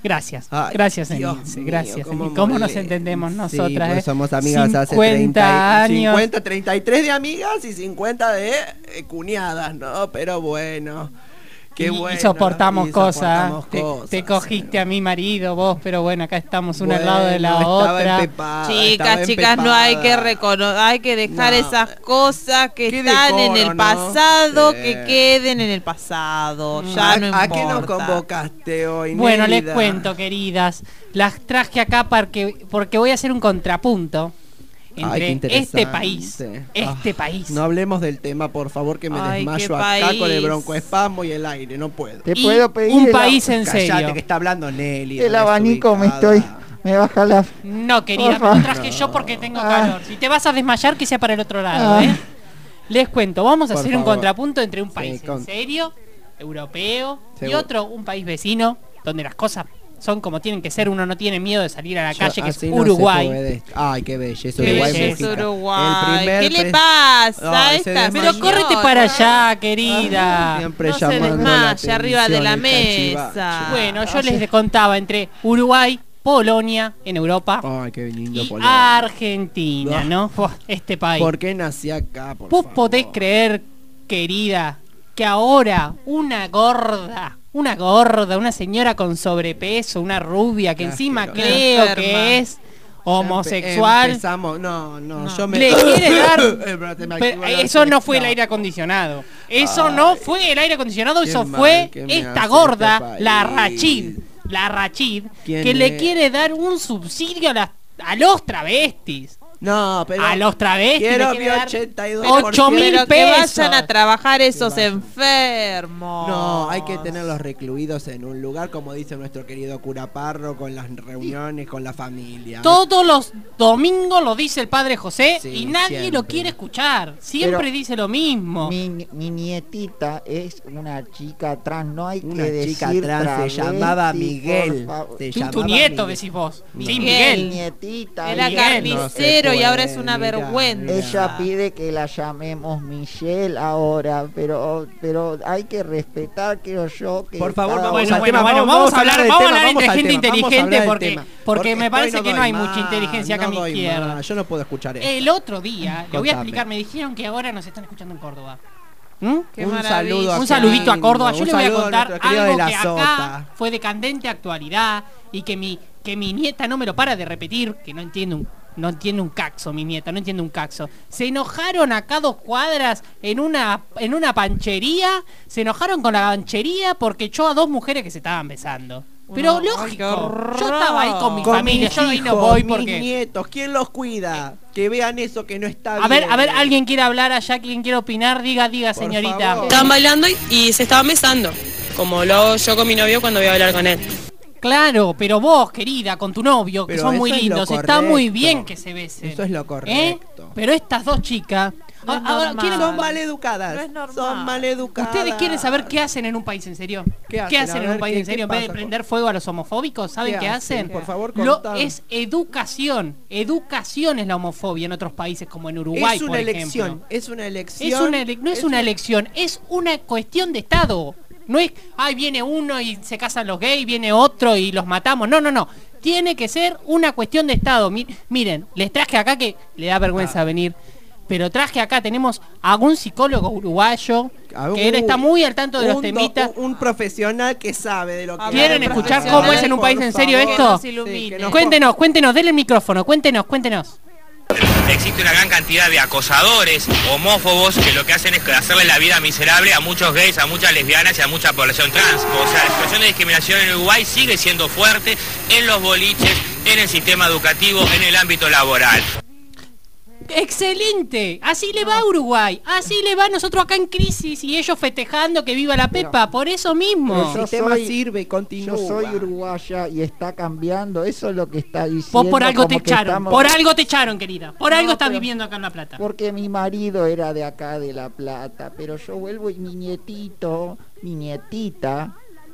Gracias, Ay, gracias, Dios Emilce, mío, gracias. cómo Emilce. ¿Cómo nos molesta. entendemos Sí, nosotras? pues eh? somos amigas hace cincuenta treinta, años. cincuenta, treinta y tres de amigas y cincuenta de eh, cuñadas, ¿no? Pero bueno. Qué y, bueno. y soportamos y cosas. soportamos te, cosas, te cogiste a mi marido vos, pero bueno, acá estamos una Bueno, al lado de la estaba otra. empepada, Chicas, estaba chicas, no hay que empepada. recono hay que dejar No. esas cosas que Qué están en decoro, el ¿no? pasado, Sí. que queden en el pasado. Ya ¿A, no ¿A importa. qué nos convocaste hoy, Bueno, les Nélida? cuento, queridas. Las traje acá porque, porque voy a hacer un contrapunto Ay, entre qué interesante. este país. Este Ah, país. No hablemos del tema, por favor, que me Ay, desmayo qué acá país. con el broncoespasmo y el aire. No puedo. Te Y puedo pedir un el país ab- en Callate, serio. que está hablando Nelly. El abanico me estoy. Me baja la. No, querida, Por me lo traje favor. yo porque tengo Ah. calor. Si te vas a desmayar, que sea para el otro lado, Ah. ¿eh? Les cuento, vamos a Por hacer un favor. contrapunto entre un país con- en serio, europeo, y Seguro. otro, un país vecino, donde las cosas son como tienen que ser, uno no tiene miedo de salir a la Yo- calle, que es así no se Uruguay. puede. Ay, qué belleza. Qué Uruguay, belleza, Mujica. Uruguay. El primer ¿Qué le pres- pasa a Ay, se esta desmayó. Pero córrete para allá, querida. Siempre No se llamando la desmaye arriba de la atención, el mesa. cachivache. Bueno, yo les contaba entre Uruguay, Polonia, en Europa, Ay, qué lindo y Polonia. Argentina, ¿no? Buah, este país. ¿Por qué nací acá, por ¿Vos favor? podés creer, querida, que ahora una gorda, una gorda, una señora con sobrepeso, una rubia, que Qué encima asqueroso. creo Enferma. que es Empe- homosexual, Empezamos, no, no, No. yo me... le quiere dar... Eh, pero te me Pero activa la eso no fue el fiesta. aire acondicionado. Eso Ay, no fue el aire acondicionado, qué eso mal fue que me esta hace gorda, este país. la Rachid, la Rachid, ¿Quién que le es? quiere dar un subsidio a, las- a los travestis. No, pero... A los travestis Quiero le mi quiere dar ochenta y dos por ciento. ocho mil Pero que pesos. vayan a trabajar esos Que vayan. enfermos. No, hay que tenerlos recluidos en un lugar, como dice nuestro querido cura Parro, con las reuniones, con la familia. Todos los domingos lo dice el padre José Sí, y nadie siempre. lo quiere escuchar. Siempre Pero dice lo mismo. Mi, mi nietita es una chica trans, no hay Una que chica decir trans se travesti, llamaba por Miguel. favor. Se Tú, llamaba tu nieto, Miguel. decís vos. No. Sí, Mi Miguel. nietita. Era ella- carnicero no se y ahora es puede, una mira, vergüenza. Ella pide que la llamemos Michelle ahora, pero pero hay que respetar, creo yo, que Por favor, cada vamos Bueno, al bueno, tema, bueno, vamos- vamos a vamos a hablar, hablar del vamos a tema, hablar vamos entre al gente tema, vamos a inteligente hablar del porque, tema. porque Porque me hoy parece no que no doy hay mucha más, inteligencia acá a no mi doy izquierda. más, yo no puedo escuchar esto. El otro día, le voy a Contame. explicar, me dijeron que ahora nos están escuchando en Córdoba. ¿Mm? Qué un maravilla. saludo a Un saludito a lindo, Córdoba. Yo un le voy a saludo contar nuestro querido algo de la que acá Sota. fue de candente actualidad y que mi que mi nieta no me lo para de repetir, que no entiende un no entiende un caxo, mi nieta, no entiende un caxo. Se enojaron acá dos cuadras en una en una panchería, se enojaron con la panchería porque echó a dos mujeres que se estaban besando. Pero No, ay, qué lógico, horror. yo estaba ahí con mi Con familia, mis yo ahí no hijos, voy mis porque... nietos, ¿quién los cuida? Que vean eso que no está A ver, bien. a ver, alguien quiere hablar allá, quien quiere opinar, diga, diga, Por señorita. favor. Estaban bailando y, y se estaban besando, como lo hago yo con mi novio cuando voy a hablar con él. Claro, pero vos, querida, con tu novio, que Pero son muy eso es lo lindos, está muy correcto. bien que se besen. Eso es lo ¿Eh? correcto. Pero estas dos chicas... No es Ah, ahora, normal. ¿quieren- Son maleducadas. No es normal. Son maleducadas. ¿Ustedes quieren saber qué hacen en un país en serio? ¿Qué hacen? A en ver, un país ¿qué- en serio? qué En vez de pasa? prender fuego a los homofóbicos, ¿saben ¿Qué qué, hacen? hacen? Por favor, Lo, contá. es educación. Educación es la homofobia en otros países como en Uruguay, es una por elección, ejemplo. es una elección. Es una ele- no es, es una un- elección, es una cuestión de Estado. No es, ay, viene uno y se casan los gays, viene otro y los matamos. No, no, no. Tiene que ser una cuestión de Estado. Mi- miren, les traje acá que le da vergüenza Ah. venir. Pero traje acá, tenemos a un psicólogo uruguayo Ah, que él uy, está muy al tanto de los un do- temitas. Un, un profesional que sabe de lo que ¿Quieren habla. escuchar Por cómo es en un favor, país en serio por esto? favor. Que nos ilumine. Sí, que nos- Cuéntenos, cuéntenos, denle el micrófono, cuéntenos, cuéntenos. Existe una gran cantidad de acosadores, homófobos, que lo que hacen es hacerle la vida miserable a muchos gays, a muchas lesbianas y a mucha población trans. O sea, la situación de discriminación en Uruguay sigue siendo fuerte en los boliches, en el sistema educativo, en el ámbito laboral. Excelente, así le va a Uruguay, así le va a nosotros acá en crisis y ellos festejando que viva la Pepa, por eso mismo. Yo El sistema soy- sirve y continúa. Yo soy uruguaya y está cambiando, eso es lo que está diciendo. Vos por algo te como que echaron, estamos- por algo te echaron, querida, por No, algo estás pero- viviendo acá en La Plata. Porque mi marido era de acá de La Plata, pero yo vuelvo y mi nietito, mi nietita,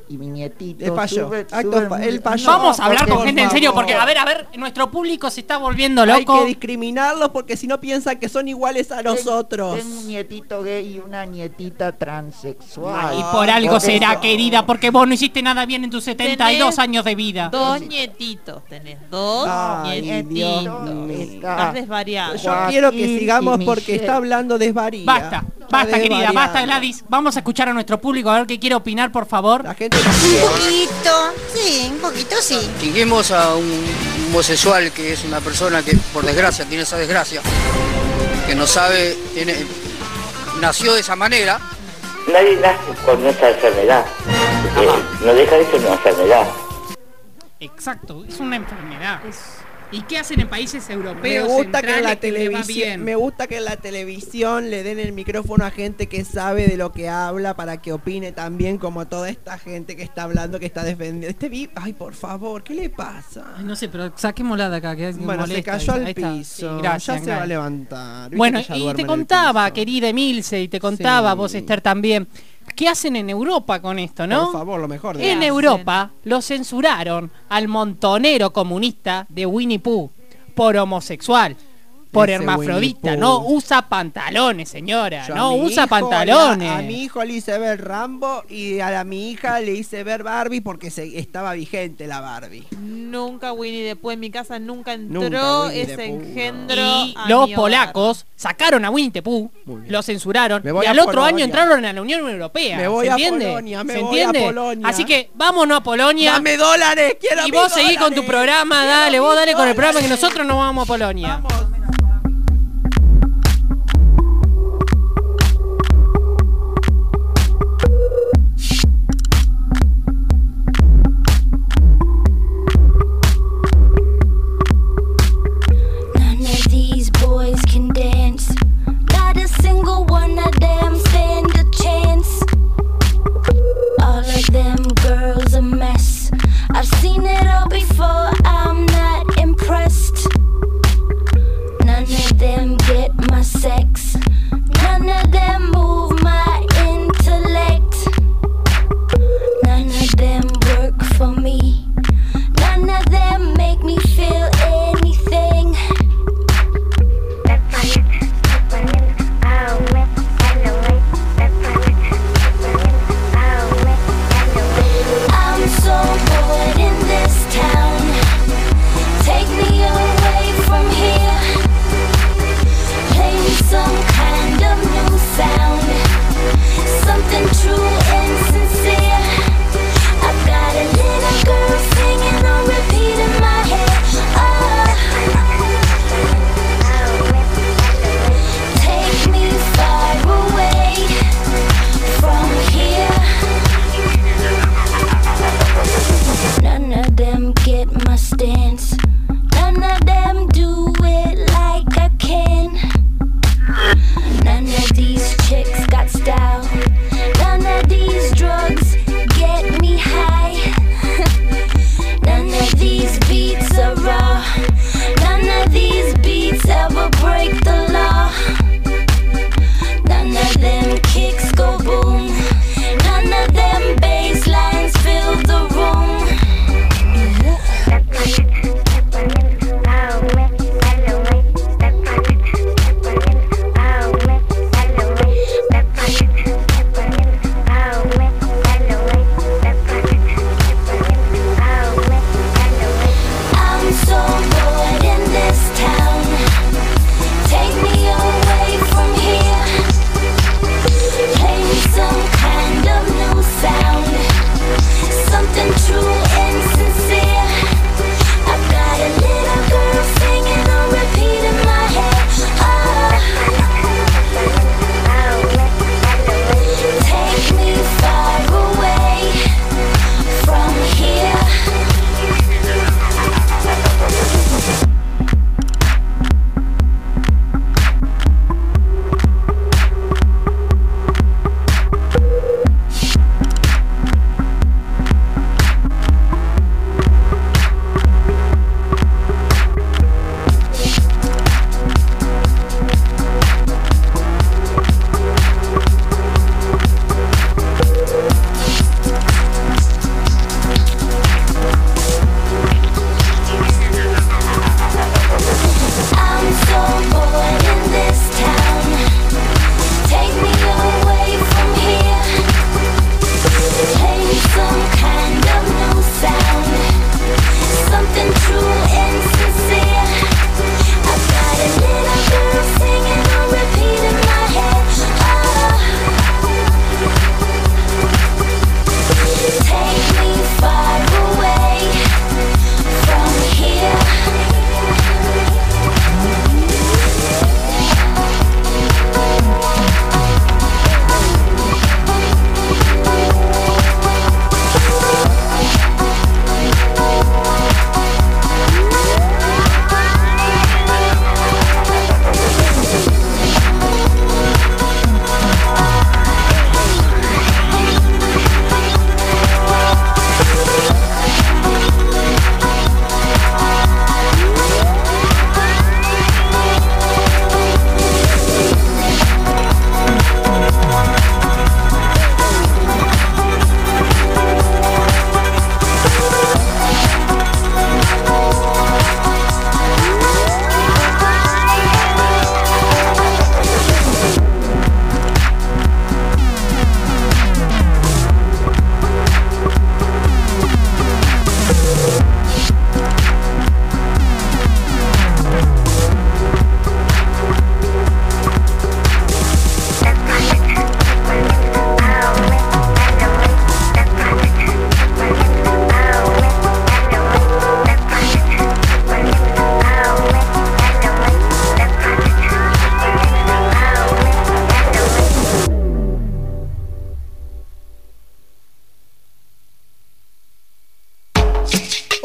y mi nietito. El payo. sube- Acto suben fa- muy- el payo. Vamos a hablar porque, con por gente en serio, favor. porque, a ver, a ver, nuestro público se está volviendo Hay loco. que discriminarlos porque si no piensan que son iguales a nosotros. Tengo un nietito gay y una nietita transexual. Y por algo Por será, eso- querida, porque vos no hiciste nada bien en tus setenta y dos Tenés años de vida. Dos nietitos tenés, dos Ay, nietitos. Dios mío. Estás desvariado. Yo quiero que sigamos porque está hablando desvaría. Basta, basta, querida, basta, Gladys. Vamos a escuchar a nuestro público a ver qué quiere opinar, por favor. La gente Un poquito, sí, un poquito sí. Distinguimos a un homosexual que es una persona que por desgracia tiene esa desgracia, que no sabe, tiene, nació de esa manera. Nadie nace con esa enfermedad. Eh, no deja de ser una enfermedad. Exacto, es una enfermedad. ¿Y qué hacen en países Me europeos gusta que en la centrales que le va televisión, bien? me gusta que en la televisión le den el micrófono a gente que sabe de lo que habla para que opine también como toda esta gente que está hablando, que está defendiendo. Este vi, ay, por favor, ¿qué le pasa? Ay, no sé, pero saquémosla de acá, que es Bueno, se molesta. cayó al Ahí está. piso. Sí, gracias, ya se va a gracias. levantar. Viste Bueno, que ya y duerme te en el contaba, piso. querida Emilce, y te contaba, Sí. vos Esther también, ¿qué hacen en Europa con esto, no? Por favor, lo mejor de En hacen? Europa lo censuraron al montonero comunista de Winnie Pooh por homosexual, por Ese hermafrodita. Winnie No Pooh. usa pantalones, señora. Yo a no mi usa hijo pantalones. le- A, mi hijo le hice ver Rambo y a la, mi hija le hice ver Barbie porque se, estaba vigente la Barbie. Nunca Winnie the Pooh en mi casa, nunca entró Nunca Winnie the ese Pooh, no. engendro. Y a los mi hogar. polacos sacaron a Winnie the Pooh, lo censuraron Me voy y a al otro Polonia. año entraron a la Unión Europea. Me voy ¿Se a entiende? Polonia, me ¿Se voy a entiende? Polonia. Así que vámonos a Polonia. Dame dólares, quiero Y mis vos seguís con tu dólares. programa, Quiero dale, vos mis dale con el programa que dólares. nosotros nos vamos a Polonia. None of these boys can dance. Not a single one of them stand a chance. All of them girls a mess. I've seen it all before, I'm not impressed.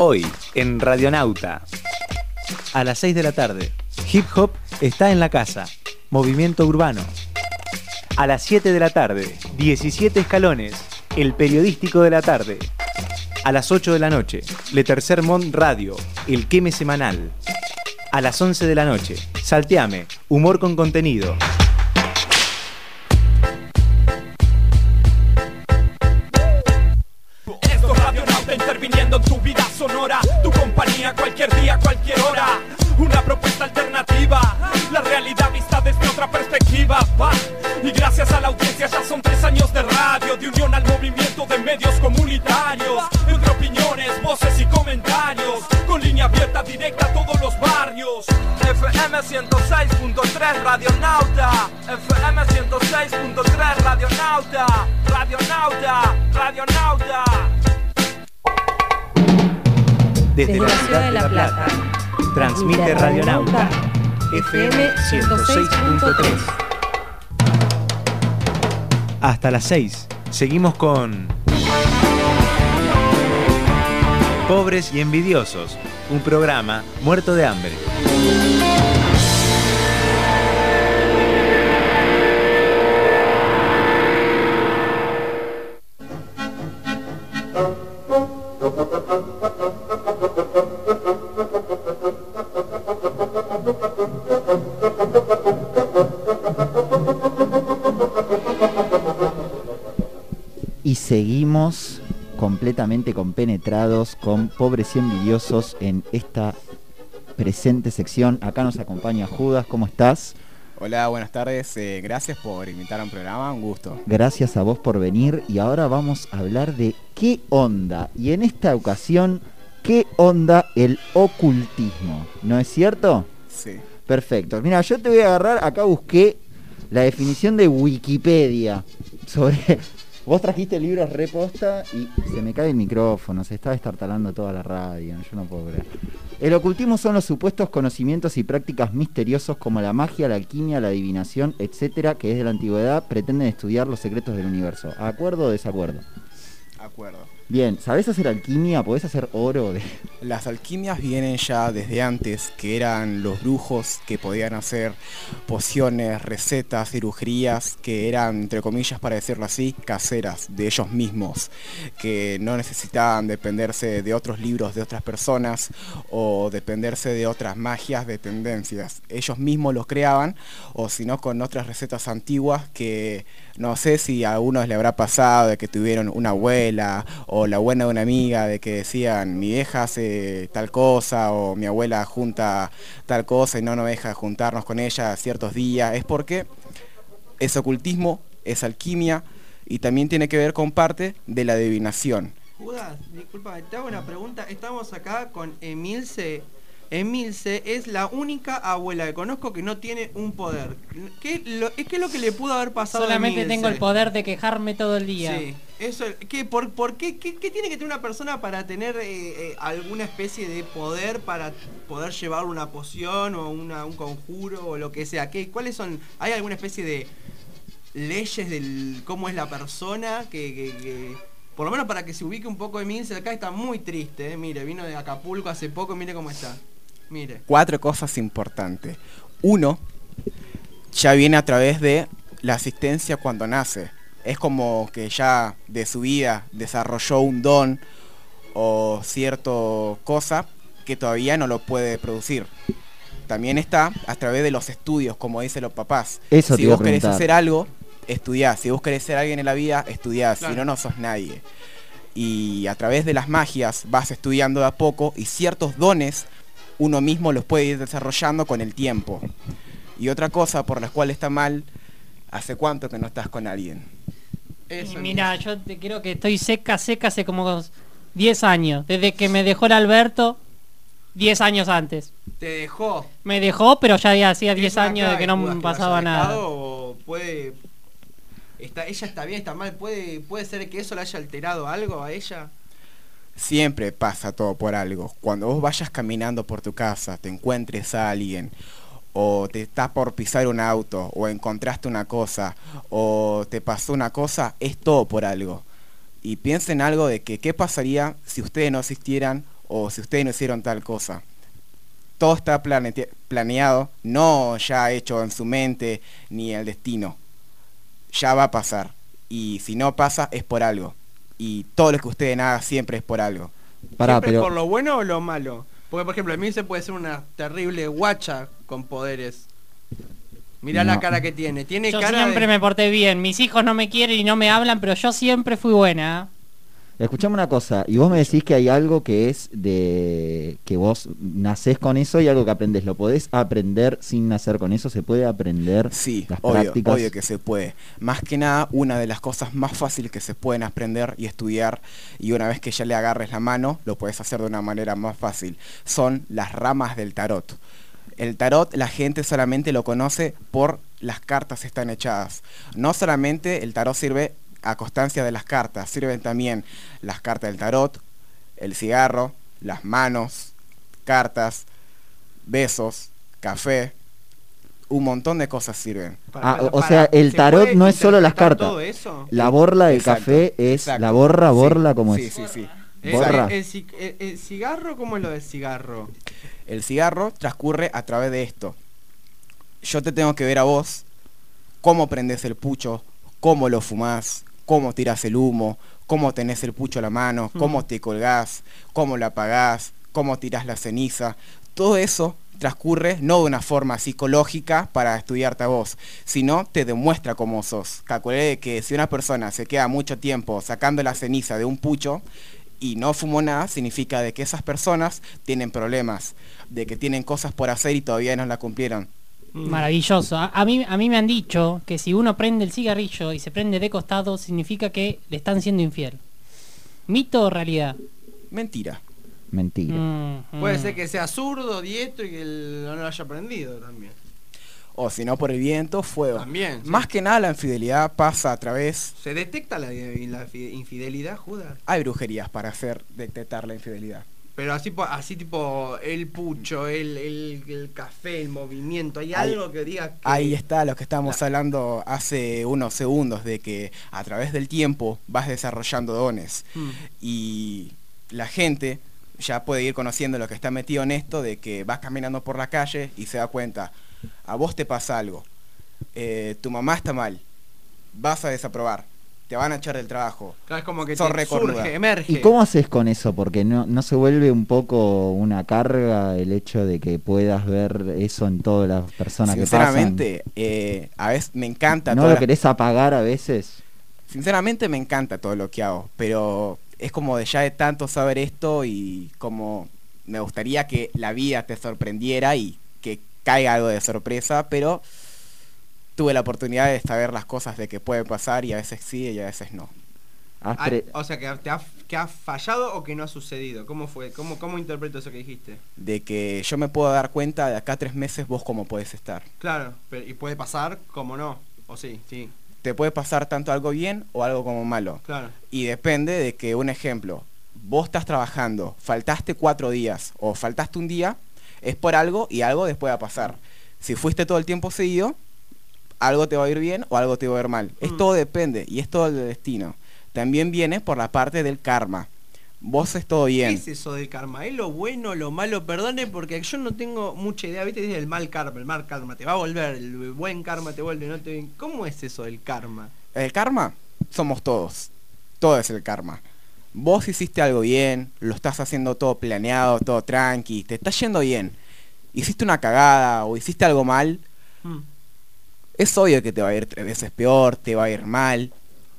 Hoy, en Radionauta. A las seis de la tarde, Hip Hop está en la casa. Movimiento urbano. A las siete de la tarde, diecisiete escalones. El periodístico de la tarde. A las ocho de la noche, Le Tercer Mont Radio. El Queme Semanal. A las once de la noche, Salteame. Humor con contenido. Esto es Radionauta interviniendo en tu vida sonora. Tu compañía cualquier día, cualquier hora. Una propuesta alternativa. La realidad vista desde otra perspectiva. Va. Y gracias a la audiencia ya son tres años de radio. De unión al movimiento de medios comunitarios. Entre opiniones, voces y comentarios. Con línea abierta directa a todos los barrios. F M ciento seis punto tres Radionauta. F M ciento seis punto tres Radionauta. Radionauta. Radionauta. Desde la ciudad de La Plata, transmite Radionauta, F M ciento seis punto tres. Hasta las seis, seguimos con Pobres y Envidiosos, un programa muerto de hambre. Y seguimos completamente compenetrados con Pobres y Envidiosos en esta presente sección. Acá nos acompaña Judas, ¿cómo estás? Hola, buenas tardes, eh, gracias por invitar a un programa, un gusto. Gracias a vos por venir y ahora vamos a hablar de qué onda. Y en esta ocasión, ¿qué onda el ocultismo? ¿No es cierto? Sí. Perfecto. Mira, yo te voy a agarrar, acá busqué la definición de Wikipedia sobre... Vos trajiste libros reposta y se me cae el micrófono, se está destartalando toda la radio, yo no puedo creer. El ocultismo son los supuestos conocimientos y prácticas misteriosos como la magia, la alquimia, la adivinación, etcétera, que desde la antigüedad pretenden estudiar los secretos del universo. ¿Acuerdo o desacuerdo? Acuerdo. Bien, ¿sabés hacer alquimia? ¿Podés hacer oro? De... Las alquimias vienen ya desde antes, que eran los brujos que podían hacer pociones, recetas, cirujerías, que eran, entre comillas, para decirlo así, caseras de ellos mismos, que no necesitaban dependerse de otros libros de otras personas o dependerse de otras magias de tendencias. Ellos mismos los creaban, o si no con otras recetas antiguas que no sé si a algunos le habrá pasado de que tuvieron una abuela o la buena de una amiga de que decían mi vieja hace tal cosa o mi abuela junta tal cosa y no nos deja juntarnos con ella ciertos días. Es porque es ocultismo, es alquimia y también tiene que ver con parte de la adivinación. Judas, disculpa, te hago una pregunta. Estamos acá con Emilce. Emilce es la única abuela que conozco que no tiene un poder. ¿Qué, lo, ¿qué es lo que le pudo haber pasado Solamente a Emilce? tengo el poder de quejarme todo el día. Sí, eso, ¿qué, por, por qué, qué, qué tiene que tener una persona para tener eh, eh, alguna especie de poder para poder llevar una poción o una, un conjuro o lo que sea? ¿Qué, ¿Cuáles son? ¿Hay alguna especie de leyes del cómo es la persona que... que, que por lo menos para que se ubique un poco Emilce? Acá está muy triste, eh. Mire, vino de Acapulco hace poco, mire cómo está. Mire. Cuatro cosas importantes. Uno, ya viene a través de la asistencia cuando nace. Es como que ya de su vida desarrolló un don o cierta cosa que todavía no lo puede producir. También está a través de los estudios, como dicen los papás. Eso si te iba vos a querés preguntar. hacer algo, estudiá. Si vos querés ser alguien en la vida, estudiá. Claro. Si no, no sos nadie. Y a través de las magias vas estudiando de a poco y ciertos dones uno mismo los puede ir desarrollando con el tiempo. Y otra cosa por la cual está mal, ¿hace cuánto que no estás con alguien? Y mira, yo te creo que estoy seca, seca hace como diez años. Desde que me dejó el Alberto, diez años antes. ¿Te dejó? Me dejó, pero ya hacía diez ¿Es una años de clave, que no Judas, me que lo haya pasaba nada. dejado o puede... Está, ella está bien, está mal, puede, puede ser que eso le haya alterado algo a ella. Siempre pasa todo por algo. Cuando vos vayas caminando por tu casa, te encuentres a alguien, o te estás por pisar un auto, o encontraste una cosa, o te pasó una cosa, es todo por algo. Y piensen algo de que qué pasaría si ustedes no existieran, o si ustedes no hicieron tal cosa. Todo está plane- planeado, no ya hecho en su mente ni el destino. Ya va a pasar. Y si no pasa, es por algo. Y todo lo que ustedes hagan siempre es por algo. Pará, ¿Siempre pero... por lo bueno o lo malo? Porque, por ejemplo, Emilce puede ser una terrible guacha con poderes. Mirá No. la cara que tiene. Tiene Yo cara siempre de... me porté bien. Mis hijos no me quieren y no me hablan, pero yo siempre fui buena. Escuchame una cosa, y vos me decís que hay algo que es de que vos nacés con eso y algo que aprendés. ¿Lo podés aprender sin nacer con eso? ¿Se puede aprender Sí, las obvio, prácticas? obvio que se puede. Más que nada, una de las cosas más fáciles que se pueden aprender y estudiar, y una vez que ya le agarres la mano, lo puedes hacer de una manera más fácil, son las ramas del tarot. El tarot la gente solamente lo conoce por las cartas que están echadas. No solamente el tarot sirve a constancia de las cartas, sirven también las cartas del tarot, el cigarro, las manos, cartas, besos, café, un montón de cosas sirven. Ah, o, o sea, el tarot no es solo las cartas. todo eso? La borla del Exacto, café es exacto. la borra, borla, Sí, ¿cómo sí, es? sí, sí. Borra. El, el ci- el- el cigarro, ¿cómo es lo del cigarro? El cigarro transcurre a través de esto. Yo te tengo que ver a vos cómo prendes el pucho, cómo lo fumás, cómo tirás el humo, cómo tenés el pucho a la mano, cómo te colgás, cómo lo apagás, cómo tirás la ceniza. Todo eso transcurre no de una forma psicológica para estudiarte a vos, sino te demuestra cómo sos. Calculé que si una persona se queda mucho tiempo sacando la ceniza de un pucho y no fumó nada, significa de que esas personas tienen problemas, de que tienen cosas por hacer y todavía no la cumplieron. Maravilloso. A, a mí, a mí me han dicho que si uno prende el cigarrillo y se prende de costado, significa que le están siendo infiel. ¿Mito o realidad? Mentira. Mentira. Mm, Puede mm. ser que sea zurdo, diestro y que él no lo haya aprendido también. O si no por el viento, fuego. También, sí. Más que nada la infidelidad pasa a través... ¿Se detecta la, la fi- infidelidad, Judas? Hay brujerías para hacer detectar la infidelidad. Pero así, po- así tipo el pucho, el, el, el café, el movimiento, ¿hay Ahí- algo que diga que... Ahí está lo que estábamos hablando hace unos segundos, de que a través del tiempo vas desarrollando dones. Mm. Y la gente ya puede ir conociendo lo que está metido en esto, de que vas caminando por la calle y se da cuenta, a vos te pasa algo, eh, tu mamá está mal, vas a desaprobar, te van a echar del trabajo, Claro, es como que sos te recornuda. surge, emerge. ¿Y cómo haces con eso? Porque no, no se vuelve un poco una carga el hecho de que puedas ver eso en todas las personas que pasan. Sinceramente, eh, a veces me encanta ¿No toda lo la- querés apagar a veces? Sinceramente me encanta todo lo que hago, pero es como de ya de tanto saber esto y como me gustaría que la vida te sorprendiera y que caiga algo de sorpresa, pero tuve la oportunidad de saber las cosas de que pueden pasar y a veces sí y a veces no. Has Ah, pre- o sea, que, te ha, que ha fallado o que no ha sucedido. ¿Cómo fue? ¿Cómo, cómo interpreto eso que dijiste? De que yo me puedo dar cuenta de acá a tres meses vos cómo podés estar. Claro, pero, y puede pasar como no. O sí, sí. Te puede pasar tanto algo bien o algo como malo. Claro. Y depende de que, un ejemplo, vos estás trabajando, faltaste cuatro días o faltaste un día, es por algo y algo después va a pasar. Si fuiste todo el tiempo seguido, algo te va a ir bien o algo te va a ir mal. Es todo depende y es todo el destino. También viene por la parte del karma. Vos es todo ¿Qué bien. es eso del karma? ¿Es lo bueno, lo malo? Perdone porque yo no tengo mucha idea. ¿Viste? Dice el mal karma, el mal karma. Te va a volver, el buen karma te vuelve, no te... ¿Cómo es eso del karma? El karma somos todos. Todo es el karma. Vos hiciste algo bien, lo estás haciendo todo planeado, todo tranqui, te está yendo bien. Hiciste una cagada o hiciste algo mal, Mm. es obvio que te va a ir tres veces peor, te va a ir mal.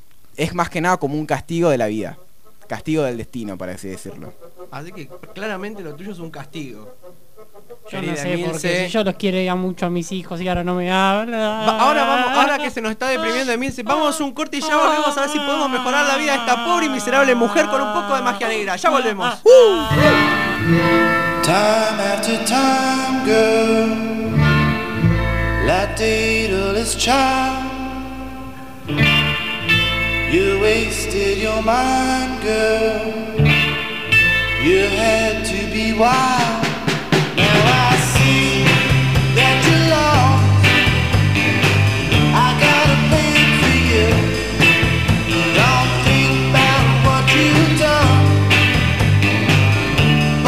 Es más que nada como un castigo de la vida. Castigo del destino, para así decirlo. Así que claramente lo tuyo es un castigo. Yo no Querida sé, Emilce. porque si yo los quiero ya mucho a mis hijos y ahora no me hablan. Va- Ahora vamos, ahora que se nos está deprimiendo Emilce, vamos a un corte y ya volvemos a ver si podemos mejorar la vida de esta pobre y miserable mujer con un poco de magia negra. Ya volvemos. Time after time, girl, like Daedalus child, you wasted your mind, girl. You had to be wild. Now I see that you're lost. I got a plan for you. Don't think about what you've done.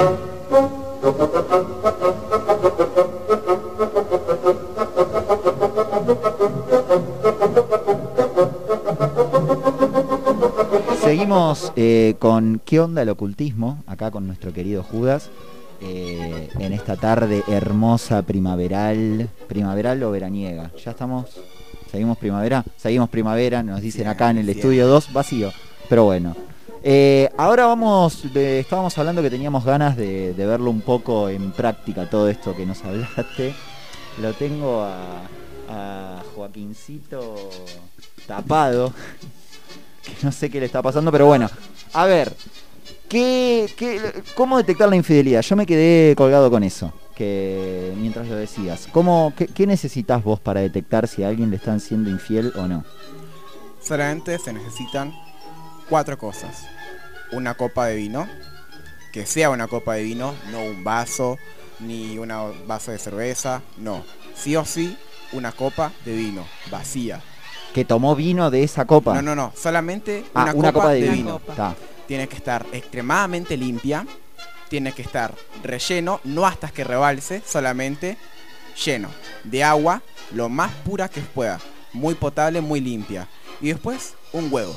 Seguimos eh, con ¿Qué onda el ocultismo? Acá con nuestro querido Judas. Eh, en esta tarde hermosa primaveral. ¿Primaveral o veraniega? Ya estamos. ¿Seguimos primavera? Seguimos primavera, nos dicen acá en el estudio dos, vacío. Pero bueno. Eh, ahora vamos, de, estábamos hablando que teníamos ganas de, de verlo un poco en práctica, todo esto que nos hablaste. Lo tengo a, a Joaquincito tapado. Que no sé qué le está pasando, pero bueno. A ver, ¿qué, qué, ¿cómo detectar la infidelidad? Yo me quedé colgado con eso, que mientras lo decías. ¿Cómo, qué, ¿Qué necesitas vos para detectar si a alguien le están siendo infiel o no? Solamente se necesitan cuatro cosas. Una copa de vino, que sea una copa de vino, no un vaso, ni un vaso de cerveza, no. Sí o sí, una copa de vino, vacía. Que tomó vino de esa copa. No, no, no, solamente ah, una, una copa, copa de, de vino. vino. Tiene que estar extremadamente limpia, tiene que estar relleno, no hasta que rebalse, solamente lleno de agua, lo más pura que pueda, muy potable, muy limpia. Y después, un huevo.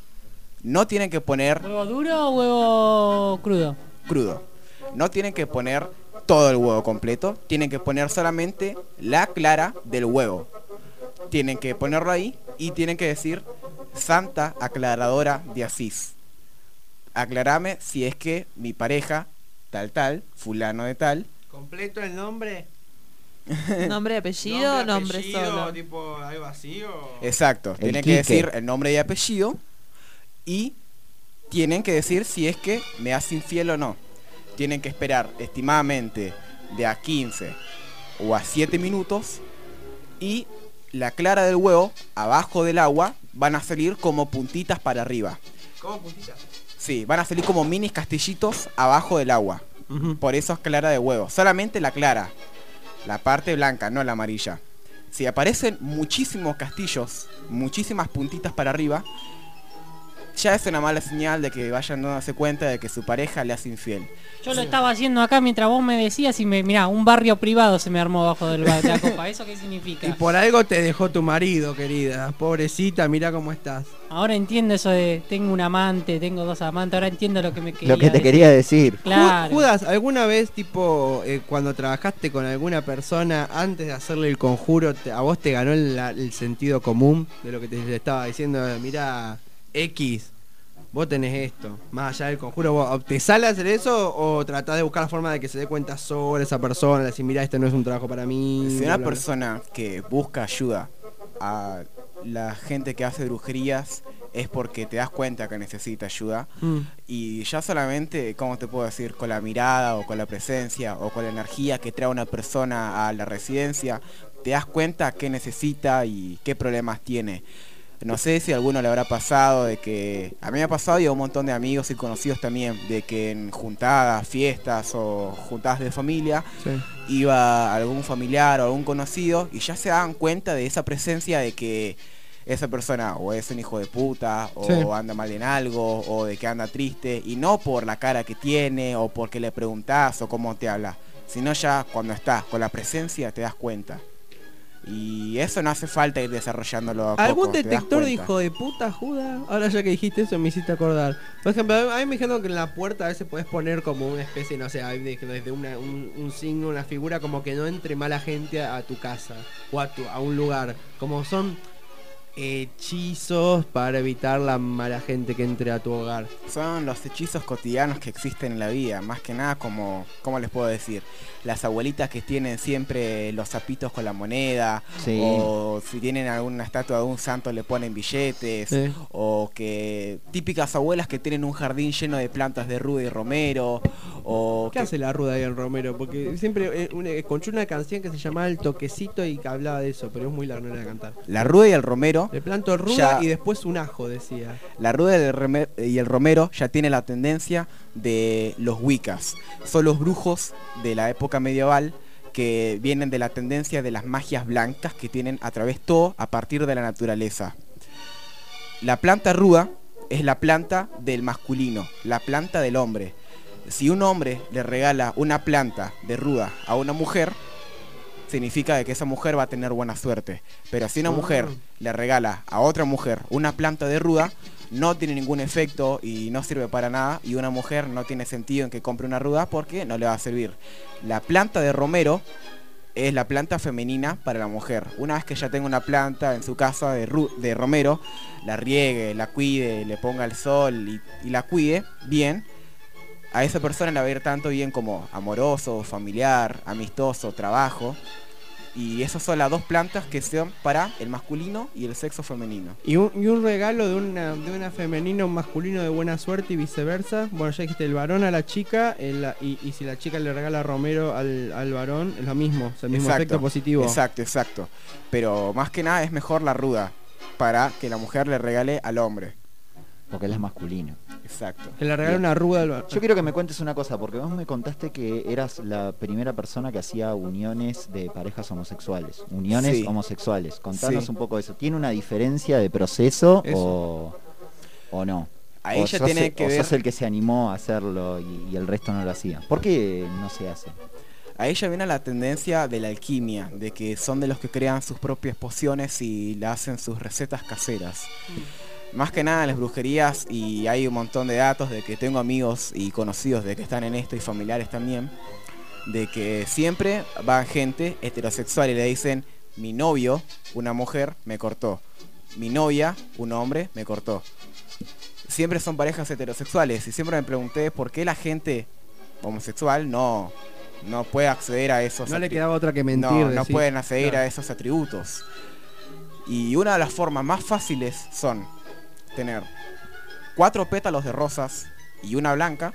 No tienen que poner... ¿Huevo duro o huevo crudo? Crudo. No tienen que poner todo el huevo completo, tienen que poner solamente la clara del huevo. Tienen que ponerlo ahí y tienen que decir Santa Aclaradora de Asís. Aclarame si es que mi pareja, tal tal, fulano de tal. ¿Completo el nombre? ¿Nombre, apellido, nombre, nombre apellido, solo? Tipo algo así o... Exacto, El tienen Quique. que decir el nombre y apellido y tienen que decir si es que me hace infiel o no. Tienen que esperar estimadamente de a quince o a siete minutos y la clara del huevo abajo del agua van a salir como puntitas para arriba. ¿Cómo puntitas? Sí, van a salir como mini castillitos abajo del agua. Uh-huh. Por eso es clara de huevo. Solamente la clara. La parte blanca, no la amarilla. Si aparecen muchísimos castillos, muchísimas puntitas para arriba, ya es una mala señal de que vayan dándose cuenta de que su pareja le hace infiel. Yo lo estaba haciendo acá mientras vos me decías y me mirá, un barrio privado se me armó bajo del de la copa. ¿Eso qué significa? Y por algo te dejó tu marido, querida. Pobrecita, mira cómo estás. Ahora entiendo eso de tengo un amante, tengo dos amantes, ahora entiendo lo que me quería Lo que te decir. quería decir. Claro. Judas, ¿alguna vez, tipo, eh, cuando trabajaste con alguna persona, antes de hacerle el conjuro, te, a vos te ganó el, la, el sentido común de lo que te estaba diciendo? Mira, X, vos tenés esto, más allá del conjuro, vos, ¿te sale hacer eso o tratás de buscar la forma de que se dé cuenta sola esa persona, decir, mira, este no es un trabajo para mí? Si bla, una bla, persona que busca ayuda a la gente que hace brujerías es porque te das cuenta que necesita ayuda. Mm. Y ya solamente, ¿cómo te puedo decir? Con la mirada o con la presencia o con la energía que trae una persona a la residencia, te das cuenta qué necesita y qué problemas tiene. No sé si a alguno le habrá pasado de que... A mí me ha pasado y a un montón de amigos y conocidos también, de que en juntadas, fiestas o juntadas de familia, sí, iba algún familiar o algún conocido y ya se daban cuenta de esa presencia de que esa persona o es un hijo de puta o sí, anda mal en algo o de que anda triste, y no por la cara que tiene o porque le preguntás o cómo te habla, sino ya cuando estás con la presencia te das cuenta. Y eso no hace falta ir desarrollándolo a poco. ¿Algún detector de hijo de puta, Judas? Ahora ya que dijiste eso me hiciste acordar. Por ejemplo, a mí me dijeron que en la puerta a veces podés poner como una especie, no sé, desde una, un, un signo, una figura, como que no entre mala gente a, a tu casa o a, tu, a un lugar. Como son hechizos para evitar la mala gente que entre a tu hogar. Son los hechizos cotidianos que existen en la vida, más que nada como, ¿cómo les puedo decir? Las abuelitas que tienen siempre los zapitos con la moneda, sí, o si tienen alguna estatua de un santo le ponen billetes, sí, o que típicas abuelas que tienen un jardín lleno de plantas de ruda y romero, o ¿qué que... hace la ruda y el romero? Porque siempre eh, una, escuché una canción que se llamaba El Toquecito y que hablaba de eso, pero es muy larga, no era de cantar. La ruda y el romero, le planto ruda ya, y después un ajo, decía. La ruda y el romero ya tiene la tendencia de los wiccas. Son los brujos de la época medieval que vienen de la tendencia de las magias blancas que tienen a través todo a partir de la naturaleza. La planta ruda es la planta del masculino, la planta del hombre. Si un hombre le regala una planta de ruda a una mujer, significa de que esa mujer va a tener buena suerte. Pero si una mujer le regala a otra mujer una planta de ruda, no tiene ningún efecto y no sirve para nada. Y una mujer no tiene sentido en que compre una ruda porque no le va a servir. La planta de romero es la planta femenina para la mujer. Una vez que ya tenga una planta en su casa de, ru de romero, la riegue, la cuide, le ponga el sol y, y la cuide bien, a esa persona le va a ir tanto bien como amoroso, familiar, amistoso, trabajo. Y esas son las dos plantas que son para el masculino y el sexo femenino. Y un, y un regalo de una, de una femenina a un masculino de buena suerte y viceversa. Bueno, ya dijiste el varón a la chica, el, y, y si la chica le regala romero al, al varón, es lo mismo, es el mismo Exacto, efecto positivo. Exacto, exacto. Pero más que nada es mejor la ruda, para que la mujer le regale al hombre. Porque él es masculino. Exacto. Que le regale una ruda al varón. Yo quiero que me cuentes una cosa, porque vos me contaste que eras la primera persona que hacía uniones de parejas homosexuales. Uniones Sí. homosexuales. Contanos Sí. un poco de eso. ¿Tiene una diferencia de proceso Eso. o, o no? Ahí o ya sos tiene el- que o ver- sos el que se animó a hacerlo y, y el resto no lo hacía. ¿Por qué no se hace? A ella viene la tendencia de la alquimia, de que son de los que crean sus propias pociones y le hacen sus recetas caseras. Más que nada en las brujerías, y hay un montón de datos de que tengo amigos y conocidos de que están en esto y familiares también, de que siempre va gente heterosexual y le dicen, mi novio, una mujer, me cortó. Mi novia, un hombre, me cortó. Siempre son parejas heterosexuales y siempre me pregunté por qué la gente homosexual no, no puede acceder a esos No le atri- quedaba otra que mentir, No, no decís. pueden acceder Claro. a esos atributos. Y una de las formas más fáciles son tener cuatro pétalos de rosas y una blanca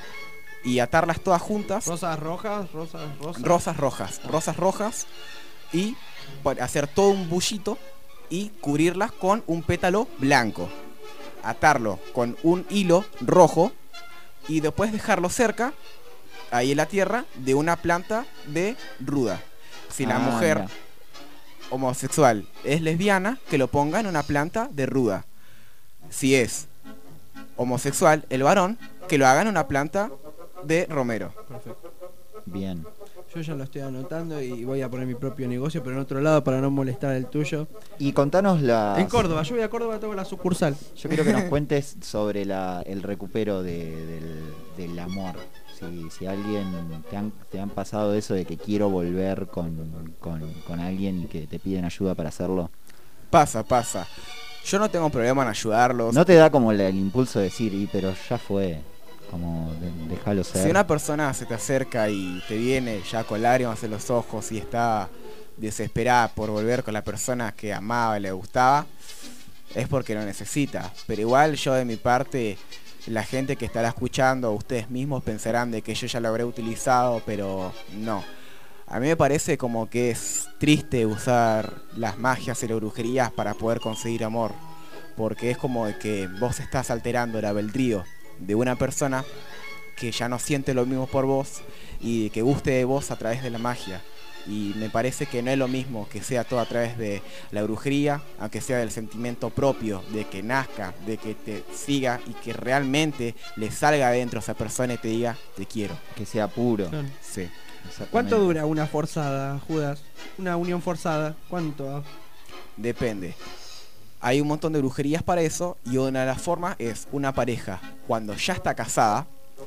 y atarlas todas juntas. Rosas rojas, rosas rosas. Rosas rojas, rosas rojas y pon- hacer todo un bullito y cubrirlas con un pétalo blanco. Atarlo con un hilo rojo y después dejarlo cerca, ahí en la tierra, de una planta de ruda. Si la Ah, mujer mira. homosexual es lesbiana, que lo ponga en una planta de ruda. Si es homosexual el varón, que lo haga en una planta de romero. Perfecto. Bien. Yo ya lo estoy anotando y voy a poner mi propio negocio, pero en otro lado para no molestar el tuyo. Y contanos la... En Córdoba, yo voy a Córdoba, tengo la sucursal. Yo quiero que nos cuentes sobre la, el recupero de- del, del amor. Si, si alguien te han, te han pasado eso de que quiero volver con, con, con alguien y que te piden ayuda para hacerlo. Pasa, pasa. Yo no tengo problema en ayudarlos. ¿No te da como el, el impulso de decir, y pero ya fue, como de- déjalo ser? Si una persona se te acerca y te viene ya con lágrimas en los ojos y está desesperada por volver con la persona que amaba y le gustaba, es porque lo necesita. Pero igual yo de mi parte, la gente que estará escuchando, ustedes mismos pensarán de que yo ya lo habré utilizado, pero no. A mí me parece como que es triste usar las magias y las brujerías para poder conseguir amor, porque es como de que vos estás alterando el albedrío de una persona que ya no siente lo mismo por vos y que guste de vos a través de la magia. Y me parece que no es lo mismo que sea todo a través de la brujería, aunque sea del sentimiento propio, de que nazca, de que te siga y que realmente le salga adentro a esa persona y te diga, te quiero. Que sea puro. Claro. Sí. ¿Cuánto dura una forzada, Judas? Una unión forzada, ¿cuánto? Depende. Hay un montón de brujerías para eso y una de las formas es una pareja cuando ya está casada,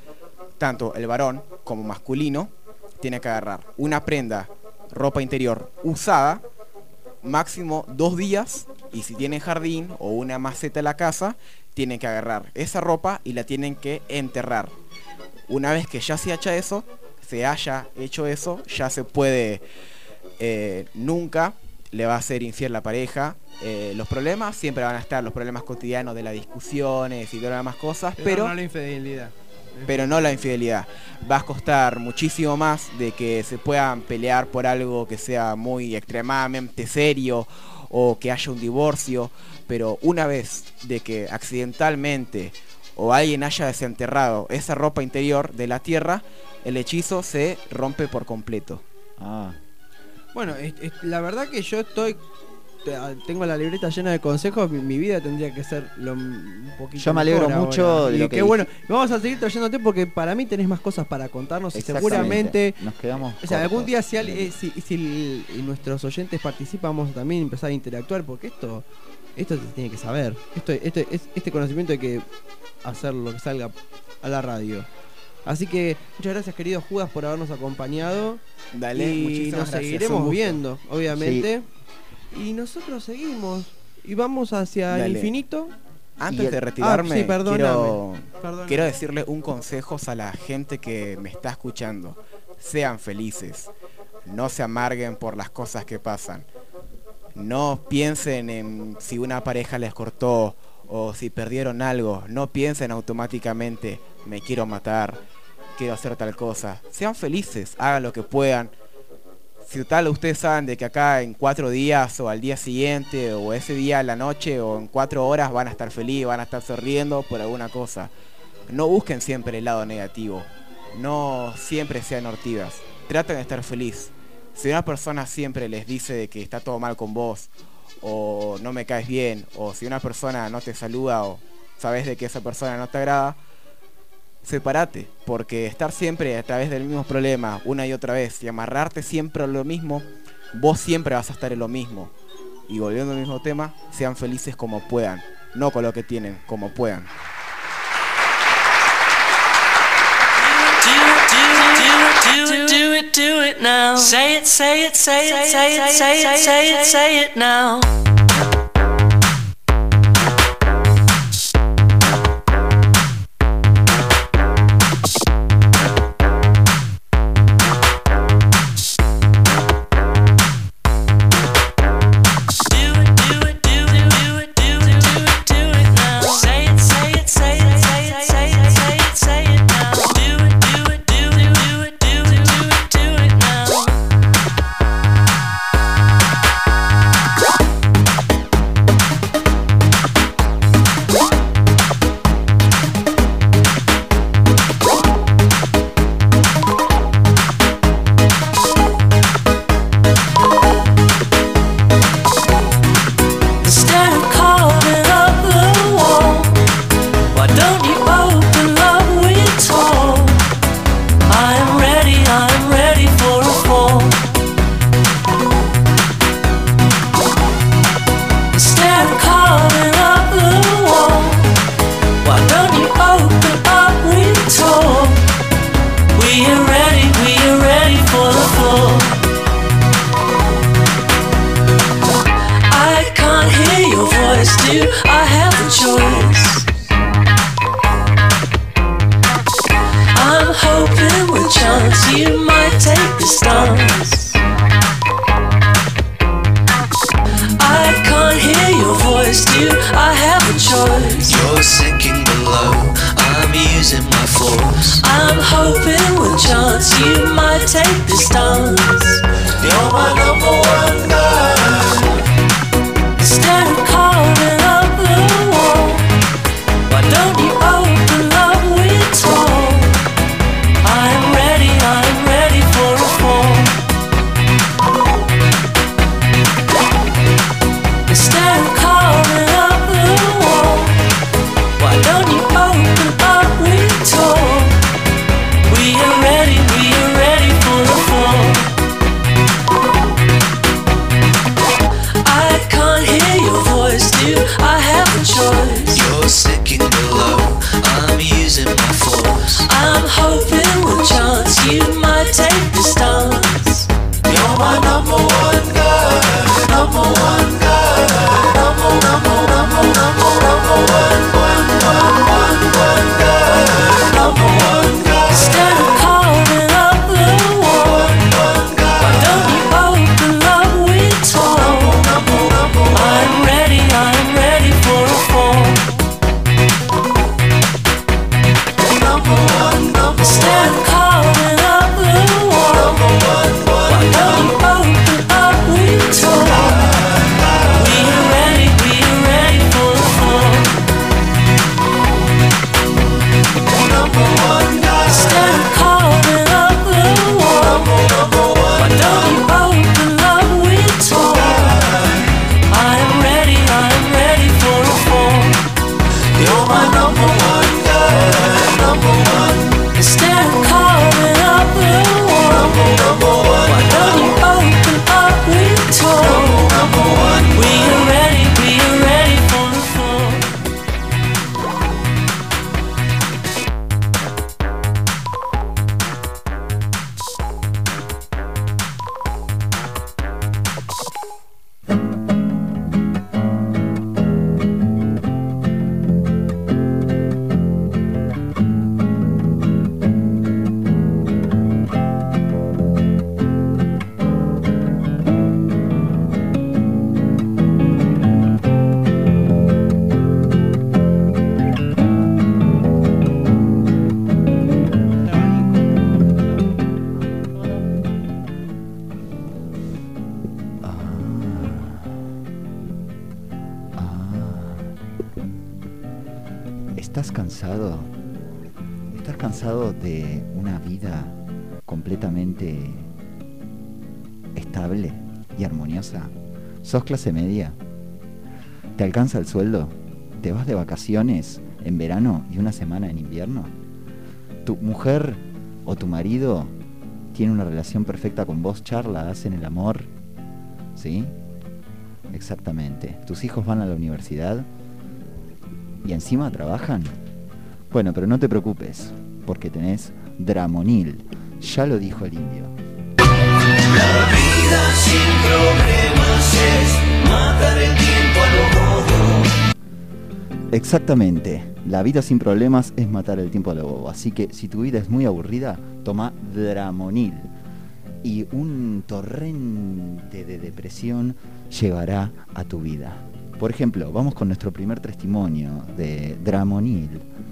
tanto el varón como masculino, tiene que agarrar una prenda, ropa interior usada, máximo dos días, y si tienen jardín o una maceta en la casa, tienen que agarrar esa ropa y la tienen que enterrar. Una vez que ya se haya eso, se haya hecho eso, ya se puede, eh, nunca le va a ser infiel la pareja. Eh, los problemas siempre van a estar, los problemas cotidianos de las discusiones y todas las demás cosas, Pero, pero no la infidelidad. pero no la infidelidad. Va a costar muchísimo más de que se puedan pelear por algo que sea muy extremadamente serio o que haya un divorcio, pero una vez de que accidentalmente o alguien haya desenterrado esa ropa interior de la tierra, el hechizo se rompe por completo. Ah. Bueno, es- es- la verdad que yo estoy te- tengo la libreta llena de consejos, mi, mi vida tendría que ser lo, un poquito Yo me alegro mejor mucho ahora. de Y lo qué que bueno. Vamos a seguir trayéndote porque para mí tenés más cosas para contarnos y seguramente Nos quedamos o sea, algún cortos. día si, al- eh, si, si el- y nuestros oyentes participan, vamos a también empezar a interactuar porque esto esto se tiene que saber. Esto, esto, es, este conocimiento hay que hacer lo que salga a la radio. Así que muchas gracias, querido Judas, por habernos acompañado. Dale, y muchísimas nos gracias, un seguiremos gusto. viendo, obviamente. Y nosotros seguimos y vamos hacia el Dale. infinito. Antes Y el- de retirarme, Ah, sí, perdóname. quiero, Perdóname. quiero decirle un consejo a la gente que me está escuchando. Sean felices. No se amarguen por las cosas que pasan. No piensen en si una pareja les cortó o si perdieron algo. No piensen automáticamente, me quiero matar, quiero hacer tal cosa. Sean felices, hagan lo que puedan. Si tal ustedes saben de que acá en cuatro días o al día siguiente o ese día a la noche o en cuatro horas van a estar felices, van a estar sonriendo por alguna cosa. No busquen siempre el lado negativo. No siempre sean hortivas. Traten de estar feliz. Si una persona siempre les dice de que está todo mal con vos o no me caes bien o si una persona no te saluda o sabes de que esa persona no te agrada, separate, porque estar siempre a través del mismo problema una y otra vez y amarrarte siempre a lo mismo, vos siempre vas a estar en lo mismo. Y volviendo al mismo tema, sean felices como puedan, no con lo que tienen, como puedan. Do it, do it, do it now. Say it, say it, say it, say it, say it, say it, say it now. Instead of calling up the wall, why don't you open up with told? I am ready, I am ready for a fall. Instead of calling up the wall, why don't you open up with told? We are ready, we are ready for the fall. I can't hear your voice, do I have a choice? I'm hoping with chance you might take the stance. I can't hear your voice, do I have a choice? You're sinking below, I'm using my force. I'm hoping with chance you might take the stance. You're my number one girl. Instead of calling up the wall, why don't you open up with told? I'm ready, I'm ready for a fall. Instead of calling up the wall, why don't you open up with told? We are ready, we are ready for the fall. I can't hear your voice, do I have a choice? You're sinking below, I'm using my force. I'm hoping with chance you might take the stance. You're my number one girl, number one girl, number, number, number, number, number one, one, one, one, one girl, number one girl. Instead of calling up the wall, why don't you open up with told? I'm ready, I'm ready for a fall. Instead of calling up the wall, cansado de una vida completamente estable y armoniosa? ¿Sos clase media? ¿Te alcanza el sueldo? ¿Te vas de vacaciones en verano y una semana en invierno? ¿Tu mujer o tu marido tiene una relación perfecta con vos, charla, hacen el amor? ¿Sí? Exactamente. ¿Tus hijos van a la universidad y encima trabajan? Bueno, pero no te preocupes, porque tenés Dramonil. Ya lo dijo el indio. La vida sin problemas es matar el tiempo a lo bobo. Exactamente. La vida sin problemas es matar el tiempo a lo bobo. Así que si tu vida es muy aburrida, toma Dramonil. Y un torrente de depresión llegará a tu vida. Por ejemplo, vamos con nuestro primer testimonio de Dramonil.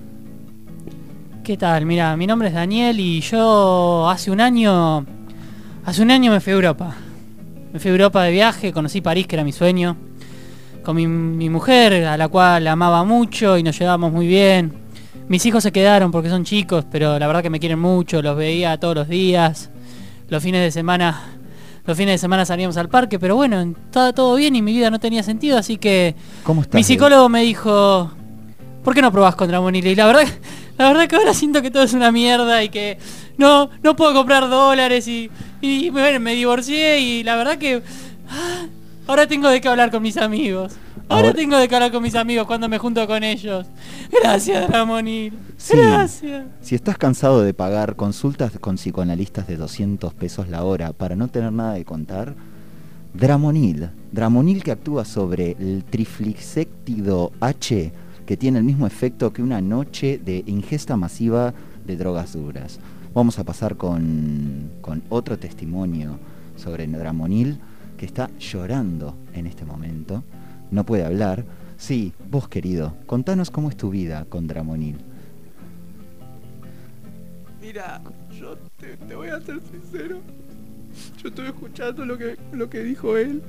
¿Qué tal? Mira, mi nombre es Daniel y yo hace un año, hace un año me fui a Europa. Me fui a Europa de viaje, conocí París, que era mi sueño, con mi, mi mujer, a la cual amaba mucho y nos llevábamos muy bien. Mis hijos se quedaron porque son chicos, pero la verdad que me quieren mucho, los veía todos los días. Los fines de semana, los fines de semana salíamos al parque, pero bueno, estaba todo bien y mi vida no tenía sentido, así que ¿Cómo estás, mi psicólogo me dijo, ¿por qué no probás con Dramonil? Y la verdad, la verdad que ahora siento que todo es una mierda y que no, no puedo comprar dólares y, y me, me divorcié y la verdad que ah, ahora tengo de qué hablar con mis amigos. Ahora, ahora tengo de qué hablar con mis amigos cuando me junto con ellos. Gracias, Dramonil. Sí. Gracias. Si estás cansado de pagar consultas con psicoanalistas de doscientos pesos la hora para no tener nada de contar, Dramonil. Dramonil que actúa sobre el trifluxétido H, que tiene el mismo efecto que una noche de ingesta masiva de drogas duras. Vamos a pasar con, con otro testimonio sobre Dramonil, que está llorando en este momento. No puede hablar. Sí, vos querido, contanos cómo es tu vida con Dramonil. Mira, yo te, te voy a ser sincero. Yo estuve escuchando lo que, lo que dijo él.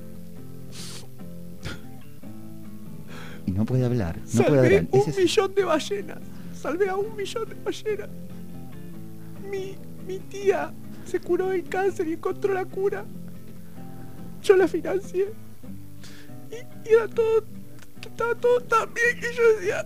Y no puede hablar, no Salvé puede hablar. un Ese es- millón de ballenas. Salvé a un millón de ballenas. Mi, mi tía se curó del cáncer y encontró la cura. Yo la financié. Y, y era todo, estaba todo tan bien que yo decía,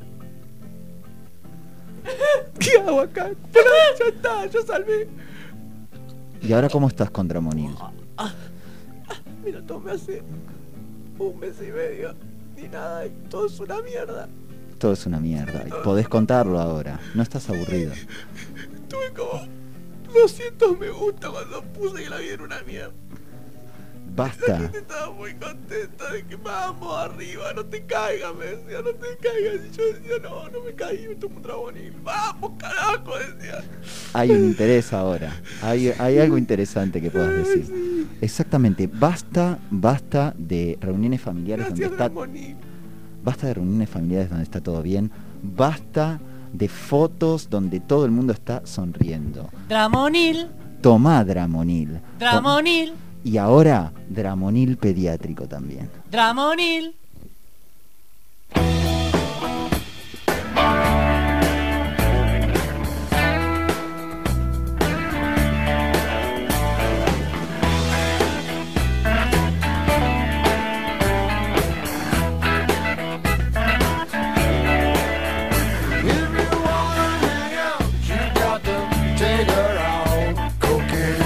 ¿qué hago acá? Pero ya está, yo salvé. ¿Y ahora cómo estás con Dramonil? Mira, tomé hace un mes y medio. Ni nada, y todo es una mierda. Todo es una mierda. Y podés contarlo ahora. No estás aburrido. Tuve como doscientos me gusta cuando puse que la vida era una mierda. La Basta. gente estaba muy contenta de que vamos arriba, no te caigas, me decía, no te caigas. Y yo decía, no, no me caí, me tomo un Dramonil. Vamos, carajo, decía. Hay un interés ahora. Hay, hay algo interesante que puedas decir. Exactamente. Basta, basta de reuniones familiares Gracias, donde está. Dramonil. Basta de reuniones familiares donde está todo bien. Basta de fotos donde todo el mundo está sonriendo. Dramonil, Tomá Dramonil. Dramonil, Y ahora Dramonil pediátrico también. Dramonil.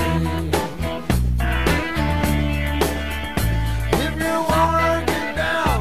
If you wanna get down,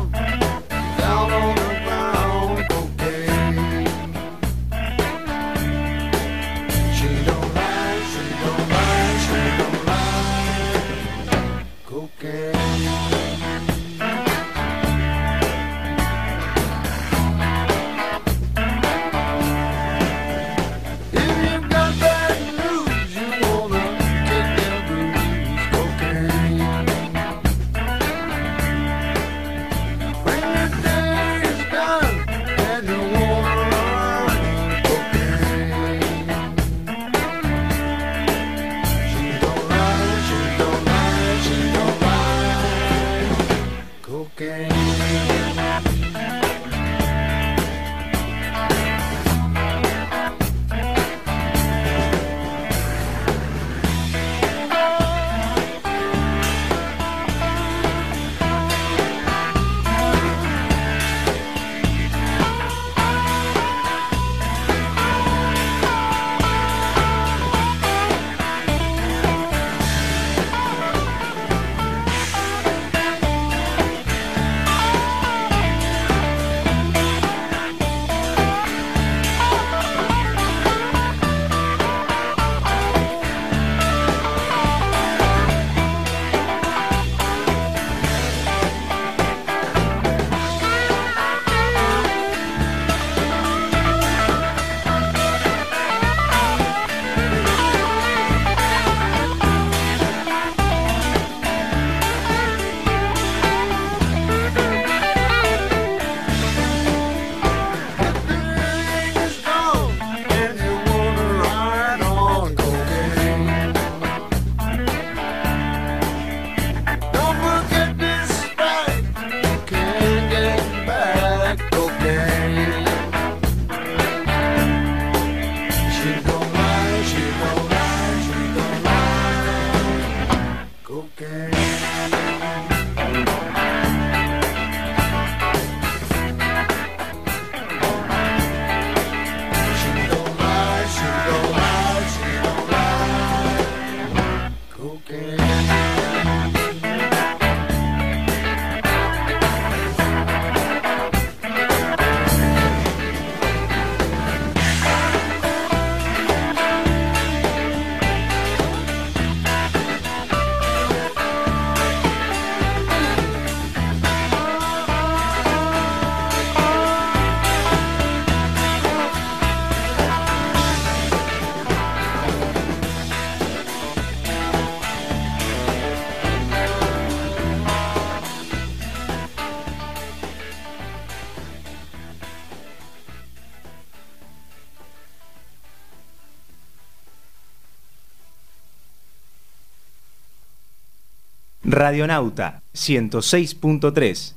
Radionauta ciento seis punto tres.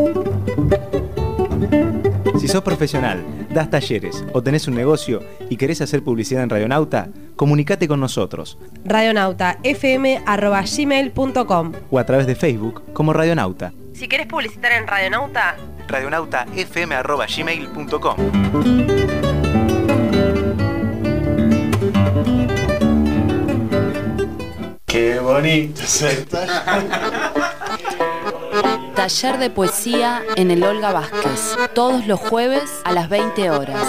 Si sos profesional, das talleres o tenés un negocio y querés hacer publicidad en Radionauta, comunicate con nosotros radionauta f m arroba gmail punto com o a través de Facebook como Radionauta. Si querés publicitar en Radionauta, radionauta f m arroba gmail punto com. Qué bonito se Taller de poesía en el Olga Vázquez, todos los jueves a las veinte horas.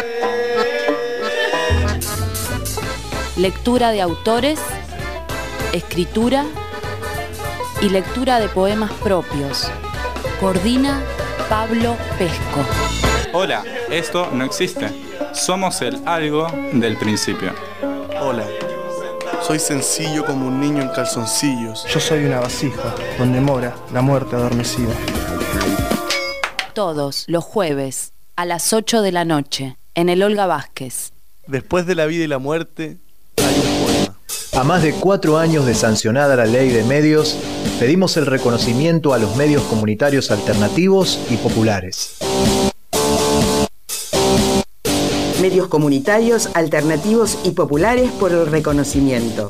Lectura de autores, escritura y lectura de poemas propios. Coordina Pablo Pesco. Hola, esto no existe. Somos el algo del principio. Hola, soy sencillo como un niño en calzoncillos. Yo soy una vasija, donde mora la muerte adormecida. Todos los jueves a las ocho de la noche en el Olga Vázquez. Después de la vida y la muerte, A más de cuatro años de sancionada la ley de medios, pedimos el reconocimiento a los medios comunitarios alternativos y populares. Medios comunitarios, alternativos y populares por el reconocimiento.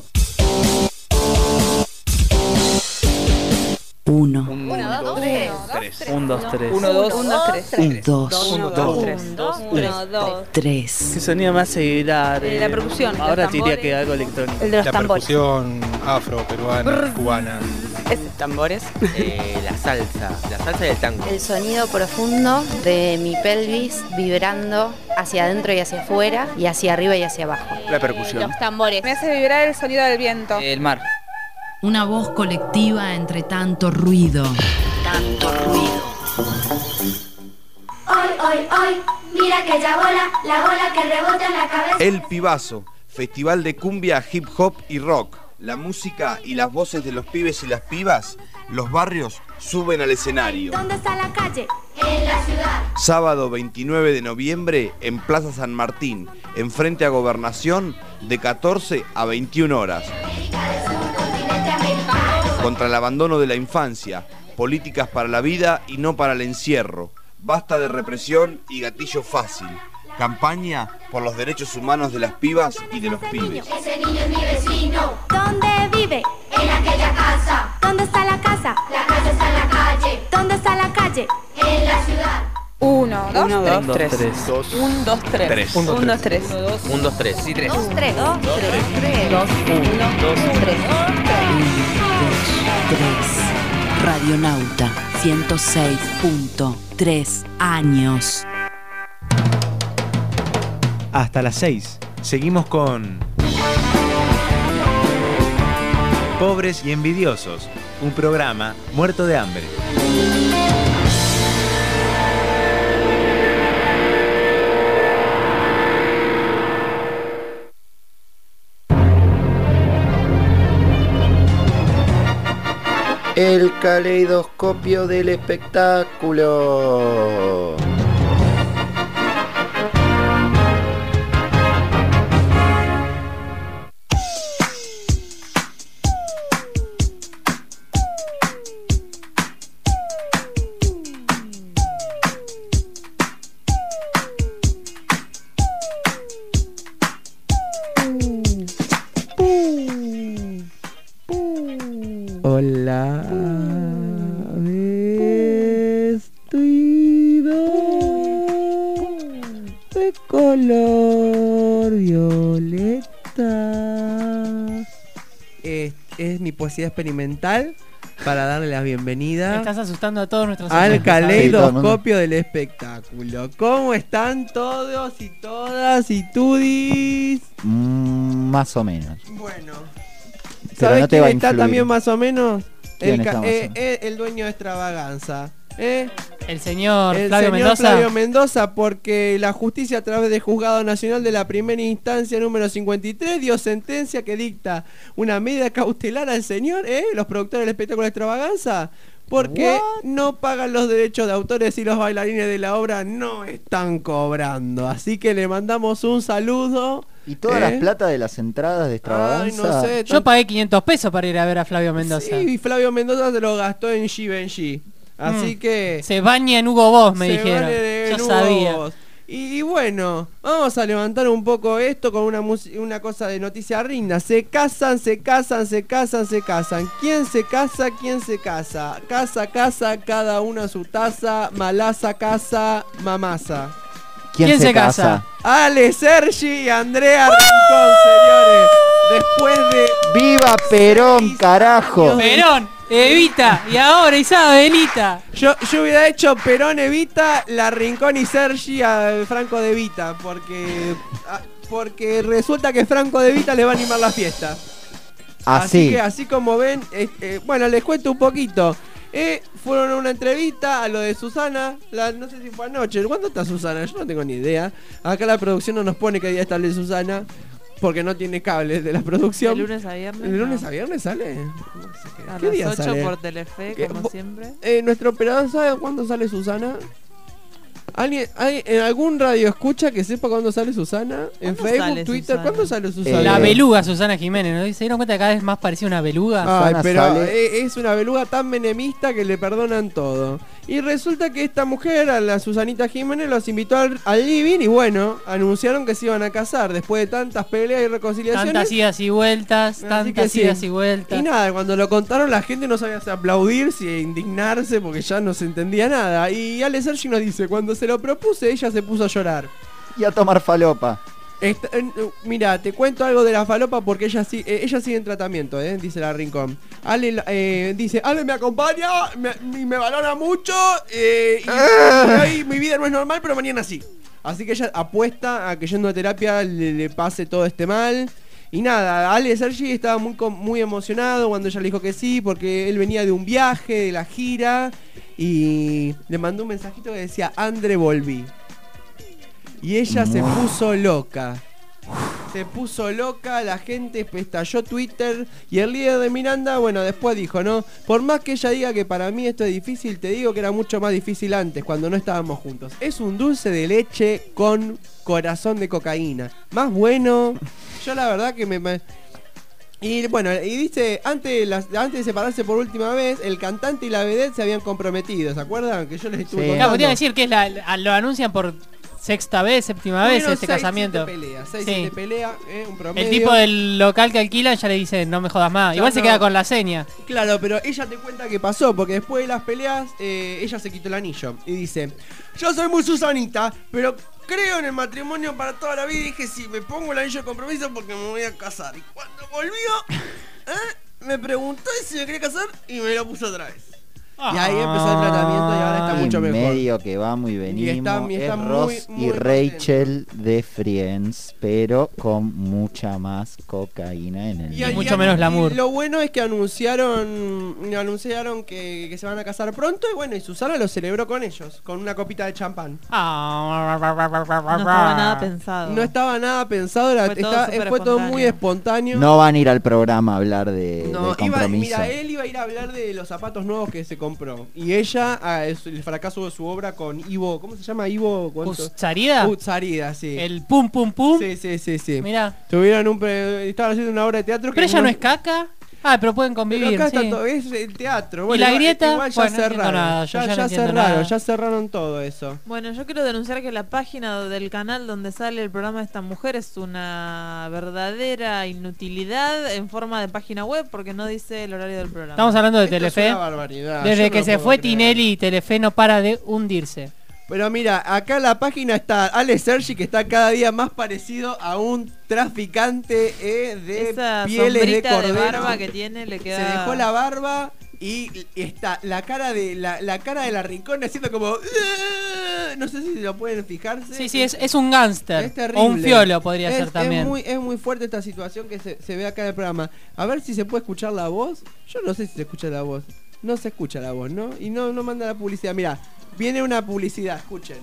Uno. Uno, dos, tres. Un, dos, tres. Uno, dos, uno, dos, tres. Un, dos. Uno, dos, tres. Uno, dos. Tres. ¿Qué sonido más seguirá? Eh, la percusión, Ahora los te diría tambores. que algo electrónico. El de los la tambores. percusión afro, peruana, cubana. Tambores. Eh, la salsa, la salsa del tango. El sonido profundo de mi pelvis vibrando hacia adentro y hacia afuera y hacia arriba y hacia abajo. La percusión. Los tambores. Me hace vibrar el sonido del viento. El mar. Una voz colectiva entre tanto ruido. Tanto ruido. Hoy, hoy, hoy, mira aquella bola, la bola que rebota en la cabeza. El Pibazo, festival de cumbia, hip hop y rock. La música y las voces de los pibes y las pibas, los barrios suben al escenario. ¿Dónde está la calle? En la ciudad. Sábado veintinueve de noviembre en Plaza San Martín, enfrente a Gobernación, de catorce a veintiuna horas. Contra el abandono de la infancia, políticas para la vida y no para el encierro. Basta de represión y gatillo fácil. Campaña por los derechos humanos de las pibas y de los pibes. Ese niño es mi vecino. ¿Dónde vive? En aquella casa. ¿Dónde está la casa? La casa está en la calle. ¿Dónde está la calle? En la ciudad. Uno, dos, Uno, tres. dos, tres. Dos. Un, dos, tres. Tres. Un, dos, tres. Un, dos, tres. Sí, tres. Dos, tres. Dos, tres. Tres. Dos, Uno, dos, tres. Tres. Radionauta ciento seis punto tres años. Hasta las seis. Seguimos con Pobres y Envidiosos, un programa muerto de hambre. El caleidoscopio del espectáculo. Hola, vestido de color violeta. Es, es mi poesía experimental para darle la bienvenida Estás asustando a todos nuestros al oyentes, ¿sabes? caleidoscopio del espectáculo. ¿Cómo están todos y todas y tudis? Mm, más o menos. Bueno. Pero ¿Sabes no te quién va a está influir. también más o menos? ¿Quién El, está ca- más o eh, menos? eh, el dueño de Extravaganza. ¿eh? El señor El Flavio señor Mendoza. Flavio Mendoza, porque la justicia a través del Juzgado Nacional de la Primera Instancia número cincuenta y tres dio sentencia que dicta una medida cautelar al señor, ¿eh? Los productores del espectáculo Extravaganza, porque no pagan los derechos de autores y los bailarines de la obra no están cobrando. Así que le mandamos un saludo ¿Y todas ¿Eh? las plata de las entradas de extravaganza? no sé, Yo pagué quinientos pesos para ir a ver a Flavio Mendoza. Sí, y Flavio Mendoza se lo gastó en Givenchy. Así Mm. que... Se baña en Hugo Boss, me se dijeron. van en Yo Hugo sabía. Boss. Y, y bueno, vamos a levantar un poco esto con una, mus- una cosa de noticia rinda. Se casan, se casan, se casan, se casan. ¿Quién se casa? ¿Quién se casa? Casa, casa, cada uno a su taza. Malaza, casa, mamasa. ¿Quién, ¿Quién se, se casa? casa? Ale, Sergi y Andrea Rincón, señores. Después de... ¡Viva Perón, carajo! Perón, Evita, y ahora Isabelita. Yo, yo hubiera hecho Perón, Evita, La Rincón y Sergi a Franco de Vita, porque a- porque resulta que Franco de Vita le va a animar la fiesta. Así Así. que así como ven, eh, eh, bueno, les cuento un poquito. Eh, fueron a una entrevista a lo de Susana, la, no sé si fue anoche. ¿Cuándo está Susana? Yo no tengo ni idea. Acá la producción no nos pone qué día está el de Susana, porque no tiene cables de la producción. De lunes a viernes. ¿El lunes no. a viernes sale? No sé qué. A ¿Qué día las ocho sale? por Telefe, ¿Qué? como Vo- siempre. Eh, nuestro operador sabe cuándo sale Susana. ¿Alguien, hay, ¿En algún radio escucha que sepa cuándo sale Susana? ¿En ¿Cuándo Facebook, sale Twitter? Susana? ¿Cuándo sale Susana? La beluga Susana Jiménez, ¿no? ¿Se dieron cuenta que cada vez más parecía una beluga? Ay, Susana pero sale- eh, es una beluga tan menemista que le perdonan todo. Y resulta que esta mujer, a la Susanita Jiménez, los invitó al, al living y bueno, anunciaron que se iban a casar después de tantas peleas y reconciliaciones. Tantas idas y vueltas, Así tantas que sí. idas y vueltas. Y nada, cuando lo contaron la gente no sabía si aplaudir, si indignarse, porque ya no se entendía nada. Y Ale Sergi nos dice, cuando se lo propuse, ella se puso a llorar. Y a tomar falopa. Esta- eh, mira, te cuento algo de la falopa porque ella, sí, eh, ella sigue en tratamiento, eh, dice la Rincón. Ale eh, dice, Ale me acompaña, me, me, me valora mucho eh, y, y hoy mi vida no es normal, pero mañana sí. Así que ella apuesta a que yendo a terapia le, le pase todo este mal. Y nada, Ale Sergi estaba muy, com- muy emocionado cuando ella le dijo que sí, porque él venía de un viaje, de la gira, y le mandó un mensajito que decía, Andre, volví. Y ella se puso loca. Se puso loca, la gente estalló Twitter y el líder de Miranda, bueno, después dijo, ¿no? Por más que ella diga que para mí esto es difícil, te digo que era mucho más difícil antes, cuando no estábamos juntos. Es un dulce de leche con corazón de cocaína. Más bueno, yo la verdad que me... me- Y bueno, y dice, antes, de las- antes de separarse por última vez, el cantante y la vedette se habían comprometido, ¿se acuerdan? Que yo les estuve Claro, contando. podría decir que es la, la- lo anuncian por sexta vez, séptima vez Bueno, este seis, casamiento. siete peleas, seis, Sí. siete peleas, eh, un promedio. El tipo del local que alquilan ya le dice, no me jodas más. Ya Igual se no. queda con la seña. Claro, pero ella te cuenta qué pasó, porque después de las peleas, eh, ella se quitó el anillo y dice, yo soy muy Susanita, pero creo en el matrimonio para toda la vida y dije, sí, me pongo el anillo de compromiso porque me voy a casar. Y cuando volvió, ¿eh? me preguntó si me quería casar y me lo puso otra vez. Y ahí empezó el tratamiento y ahora está Y mucho mejor. medio que vamos y venimos. Y está- y está es muy, Ross muy y Rachel de Friends, pero con mucha más cocaína en el Y, y- mucho menos y glamour. lo bueno es que anunciaron anunciaron que, que se van a casar pronto y bueno, y Susana lo celebró con ellos, con una copita de champán. Ah. No estaba nada pensado. No estaba nada pensado, era- Fue todo está- súper fue todo espontáneo. muy espontáneo. No van a ir al programa a hablar de, No, del iba, compromiso. mira, él iba a ir a hablar de los zapatos nuevos que se compró. Y ella, ah, es el fracaso de su obra con Ivo, ¿cómo se llama? Ivo, ¿cuánto? ¿Utsarida? Utsarida, sí. El pum pum pum. Sí, sí, sí, sí. Mirá. Tuvieron un pre- estaban haciendo una obra de teatro que Pero ella no es caca. Ah, pero pueden Pero convivir. acá está sí. todo, es el teatro. ¿Y Bueno, la igual- grieta? Igual ya Bueno, no entiendo cerraron. nada, yo ya, ya no ya entiendo cerraron, nada. ya cerraron todo eso. Bueno, yo quiero denunciar que la página del canal donde sale el programa de esta mujer es una verdadera inutilidad en forma de página web porque no dice el horario del programa. Estamos hablando de Esto es Telefe. una barbaridad, Desde yo que no se puedo fue creer. Tinelli, Telefe no para de hundirse. Pero mira, acá en la página está Ale Sergi, que está cada día más parecido a un traficante eh, de Esa pieles de sombrita de, cordero. barba que tiene le queda. Se dejó la barba y está la cara de la, la cara de la Rincón haciendo como "Uh", no sé si lo pueden fijarse. Sí, sí, es, es un gángster. Es terrible. O un fiolo podría Es- ser también. Es muy, es muy fuerte esta situación que se, se ve acá en el programa. A ver si se puede escuchar la voz. Yo no sé si se escucha la voz. No se escucha la voz, ¿no? Y no, no manda la publicidad. Mira, viene una publicidad, escuchen.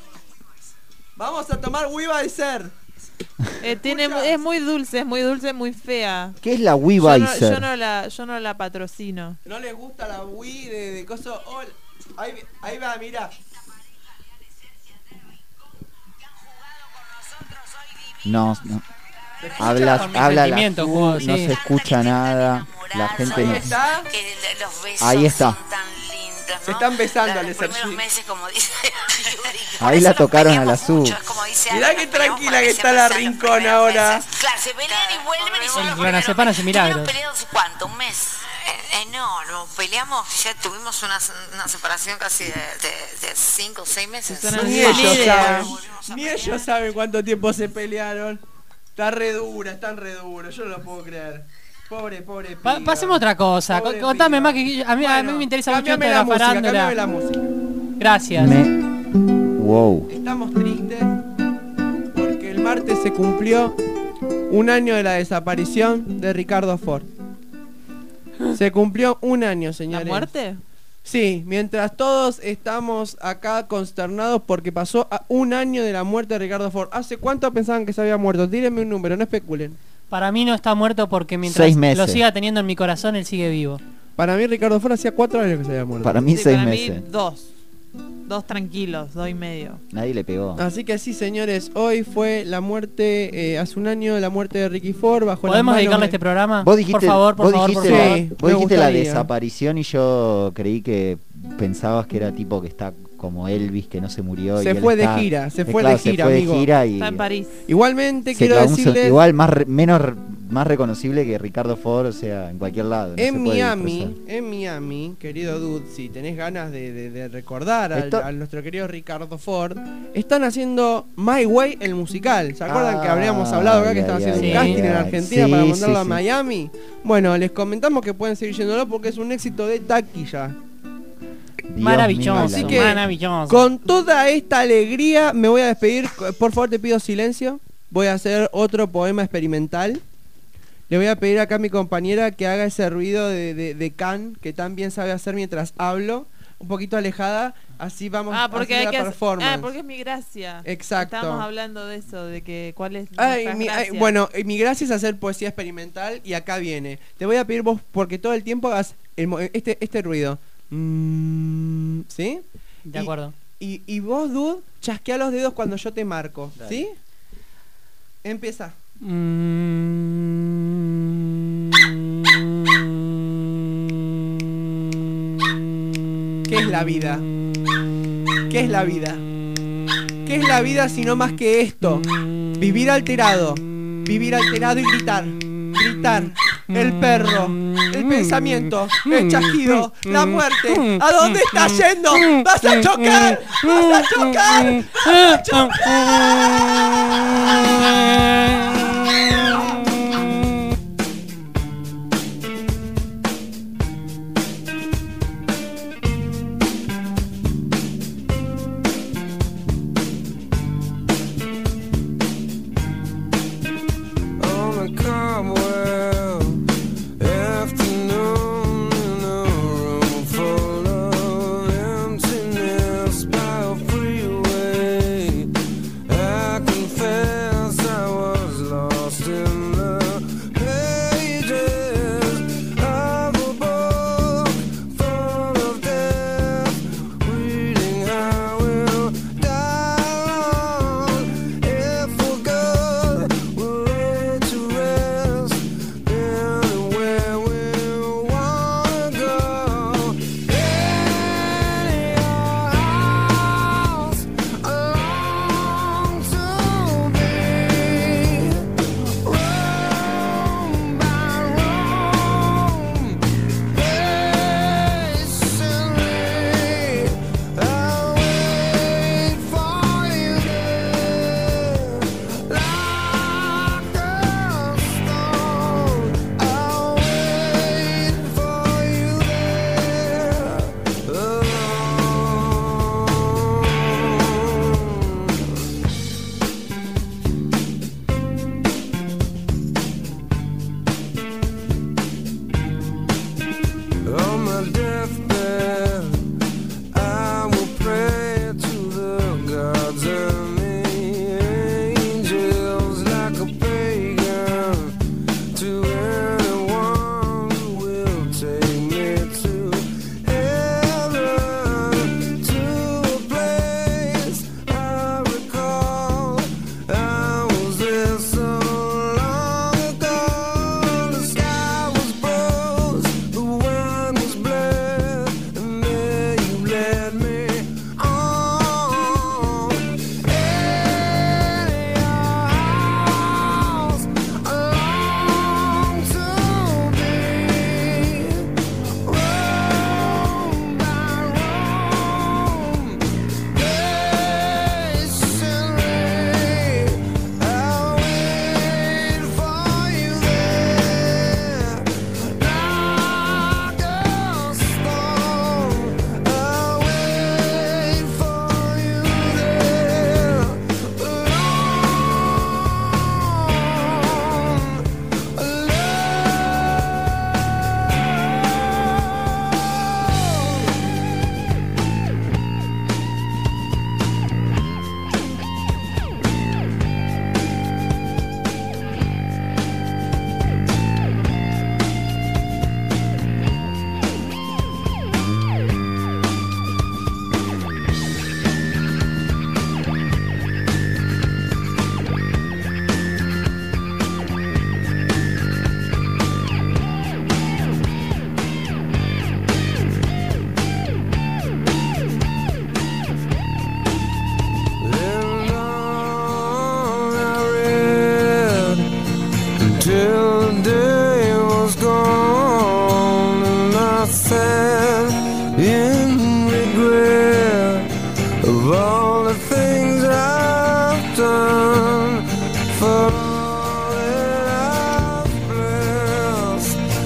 Vamos a tomar Weibaiser. Eh, tiene, es muy dulce, es muy dulce, muy fea. ¿Qué es la Yo no, Weibaiser? yo no la, yo no la patrocino. ¿No les gusta la Wii de, de coso? Oh, ahí, ahí va, mira. No, no. Habla, Con mis habla la sentimientos, Su, juego, no sí. se escucha nada. La gente Ahí no. está. Ahí está. Se están besando al Sergi. Ahí la tocaron a la Su. Mirá qué tranquila que está la Rincón ahora. Claro, se pelean y vuelven y son El los clonazepam hace milagros. ¿Estuvieron peleados cuánto? ¿Un mes? Eh, eh, no, no, peleamos, ya tuvimos una, una separación casi de, de, de cinco o seis meses. Ni ellos saben. Ni ellos saben cuánto tiempo se pelearon. Está re dura, están re duros, yo no lo puedo creer. Pobre, pobre Pa- piba. pasemos a otra cosa. Pobre Co- Contame piba. más que a mí, a mí Bueno, me interesa mucho cambiame esto de la la música, farándula. cambiame la música. Gracias. Me... Wow. Estamos tristes porque el martes se cumplió un año de la desaparición de Ricardo Ford. Se cumplió un año, señores. ¿La muerte? Sí, mientras todos estamos acá consternados porque pasó a un año de la muerte de Ricardo Ford. ¿Hace cuánto pensaban que se había muerto? Tírenme un número, no especulen. Para mí no está muerto porque mientras Seis meses. lo siga teniendo en mi corazón, él sigue vivo. Para mí Ricardo Ford hacía cuatro años que se había muerto. Para mí Sí, seis para meses. mí dos. Dos tranquilos, dos y medio. Nadie le pegó. Así que sí, señores, hoy fue la muerte, eh, hace un año, la muerte de Ricky Ford bajo las ¿Podemos manos dedicarle de- este programa? Vos dijiste, por favor, por vos favor, dijiste, por la, favor. Sí, vos me dijiste la gustaría. desaparición y yo creí que pensabas que era tipo que está como Elvis, que no se murió. Se y él fue de está- gira, se eh, fue claro, de gira, se fue amigo. de gira y Está en París. Igualmente se quiero clavó un decirles, son- igual más re- menos re- más reconocible que Ricardo Ford, o sea, en cualquier lado. no se en puede Miami, disfrazar. en Miami, querido Dude, si tenés ganas de, de- de recordar al, Esto- a nuestro querido Ricardo Ford, están haciendo My Way, el musical. ¿Se acuerdan que habríamos hablado acá que Ay, estaban ay, haciendo ay, un casting ay, en ay. Argentina Sí, para sí, mandarlo a sí. Miami? Bueno, les comentamos que pueden seguir yéndolo porque es un éxito de taquilla. Dios Maravilloso, mío, Así la- que- maravilloso. Con toda esta alegría me voy a despedir. Por favor, te pido silencio. Voy a hacer otro poema experimental. Le voy a pedir acá a mi compañera que haga ese ruido de, de, de can que tan bien sabe hacer mientras hablo. Un poquito alejada. Así vamos Ah, porque a hay hacer que la hacer- performance. Ah, porque es mi gracia. Exacto. Estamos hablando de eso, de que cuál es Ay, nuestras mi- ay, gracias. bueno, eh, mi gracia es hacer poesía experimental y acá viene. Te voy a pedir vos porque todo el tiempo hagas el mo- este, este ruido. Mm, ¿Sí? De Y- acuerdo. Y, y vos, Dude, chasquea los dedos cuando yo te marco. ¿Sí? Empieza. ¿Qué es la vida? ¿Qué es la vida? ¿Qué es la vida si no más que esto? Vivir alterado. Vivir alterado y gritar. Gritar. El perro. El pensamiento. El chasquido. La muerte. ¿A dónde estás yendo? ¡Vas a chocar! ¡Vas a chocar! ¡Vas a chocar! On a cobweb afternoon in a room full of emptiness by a freeway, I confess I was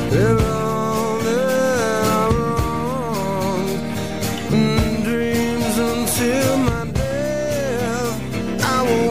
They're all that wrong. Mm, dreams until my death. I will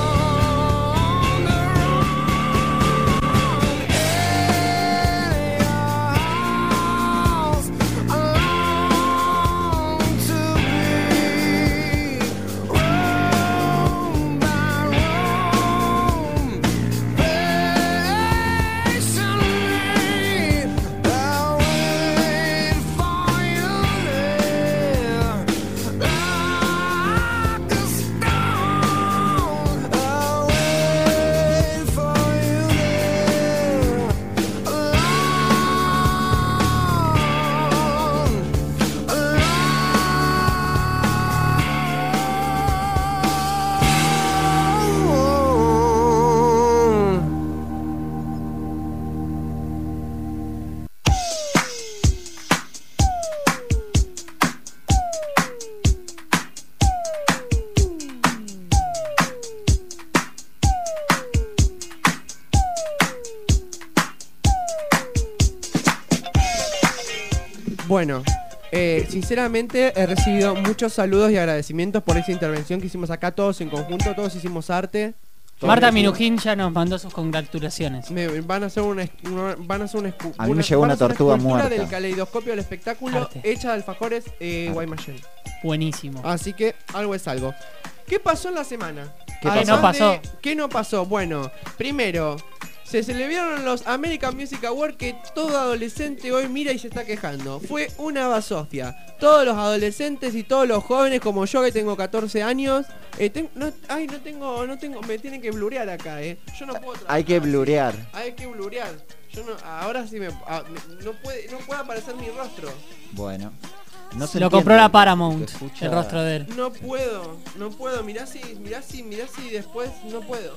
Bueno, eh, sinceramente he recibido muchos saludos y agradecimientos por esa intervención que hicimos acá todos en conjunto, todos hicimos arte. Marta Minujín ya nos mandó sus congratulaciones. Me van a hacer una, una- van a hacer una, escu- A mí me llegó van a una hacer tortuga escultura muerta. del caleidoscopio del espectáculo Arte. hecha de alfajores eh, Guaymallén. Buenísimo. Así que algo es algo. ¿Qué pasó en la semana? ¿Qué Además pasó? No pasó. de- ¿Qué no pasó? Bueno, primero, se celebraron los American Music Awards que todo adolescente hoy mira y se está quejando. Fue una basofia. Todos los adolescentes y todos los jóvenes como yo que tengo catorce años. eh, ten- no, ay, no tengo, no tengo, me tienen que blurear acá, eh. Yo no puedo trabajar Hay que así. blurear. Hay que blurear. Yo no, ahora sí me, ah, me- no puede, no puede aparecer mi rostro. Bueno. No se Lo entiende compró la lo que Paramount, escucha. el rostro de él. No puedo, no puedo. Mirá si, mirá si, mirá si después no puedo.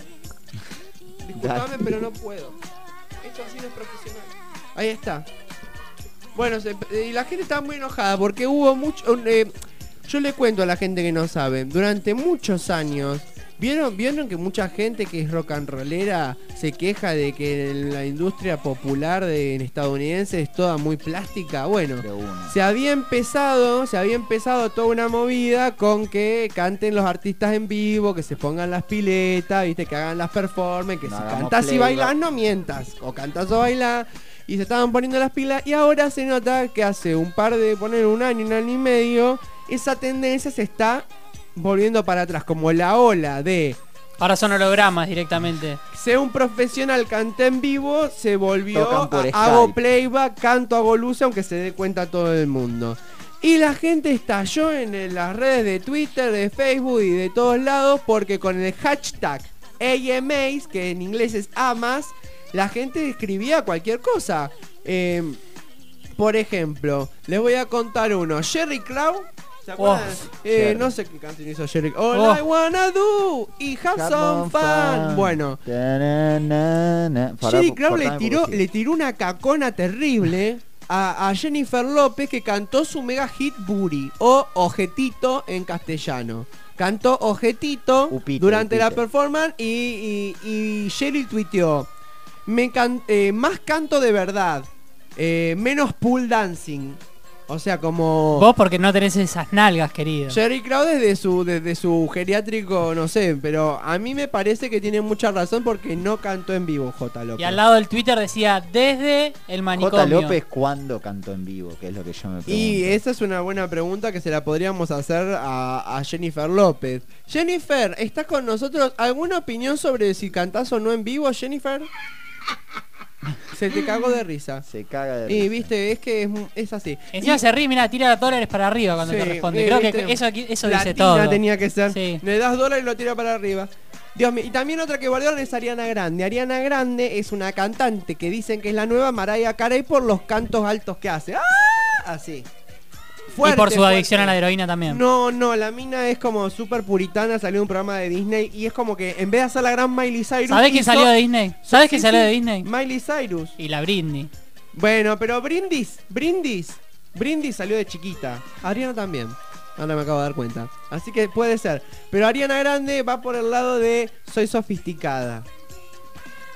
Disculpame, pero no puedo. Esto así no es profesional. Ahí está. Bueno, se- y la gente está muy enojada porque hubo mucho... eh, yo le cuento a la gente que no sabe. Durante muchos años... ¿Vieron, ¿Vieron que mucha gente que es rock and rollera se queja de que la industria popular de, en estadounidense es toda muy plástica? Bueno, se había empezado, se había empezado toda una movida con que canten los artistas en vivo, que se pongan las piletas, viste, que hagan las performances, que No si hagamos cantás y playback. bailás no mientas, o cantás o bailás. Y se estaban poniendo las pilas y ahora se nota que hace un par de, poner un año, un año y medio, esa tendencia se está volviendo para atrás, como la ola de Ahora son hologramas directamente. ser un profesional, canté en vivo, se volvió Tocan por a- hago Skype. playback, canto, hago luces, aunque se dé cuenta todo el mundo. Y la gente estalló en el- las redes de Twitter, de Facebook y de todos lados porque con el hashtag A M As, que en inglés es amas, la gente escribía cualquier cosa. Eh, por ejemplo, les voy a contar uno. Jerry Crow, ¿se acuerdan? Oh, Eh, Jerry. no sé qué canción hizo Jerry. All Oh. I wanna do y have Have some some fun. fun. Bueno, Ta-na-na-na. Pará, Jerry Crow le cortame tiró, porque sí. le tiró una cacona terrible a, a Jennifer López, que cantó su mega hit Booty o Ojetito en castellano. Cantó Ojetito Upito, durante la upito. performance y, y, y Jerry tuiteó: Me can- eh, más canto de verdad, eh, menos pool dancing. O sea, como... Vos porque no tenés esas nalgas, querido. Jerry Crow desde su, desde su geriátrico, no sé, pero a mí me parece que tiene mucha razón porque no cantó en vivo J. López. Y al lado del Twitter decía desde el manicomio. J. López, ¿cuándo cantó en vivo? Que es lo que yo me pregunto. Y esa es una buena pregunta que se la podríamos hacer a, a Jennifer López. Jennifer, ¿estás con nosotros? ¿Alguna opinión sobre si cantás o no en vivo, Jennifer? Se te cagó de risa. Se caga de Y risa. viste, es que es, es así. Encima Y- se ríe, mira, tira dólares para arriba cuando Sí, te responde. eh, Creo viste, que eso, aquí- eso latina dice todo. tenía que ser. Sí. Le das dólares y lo tira para arriba. Dios mío. Y también otra que guardaron es Ariana Grande. Ariana Grande es una cantante que dicen que es la nueva Mariah Carey por los cantos altos que hace. ¡Ah! Así. y por Fuerte, su adicción fuerte. a la heroína también. No, no, la mina es como súper puritana, salió de un programa de Disney y es como que en vez de hacer la gran Miley Cyrus... ¿Sabés quién hizo- salió de Disney? ¿Sabés Sí, quién salió sí, de Disney? Miley Cyrus. Y la Britney. Bueno, pero Brindis, Brindis, Brindis salió de chiquita. Ariana también. Ahora me acabo de dar cuenta. Así que puede ser. Pero Ariana Grande va por el lado de soy sofisticada.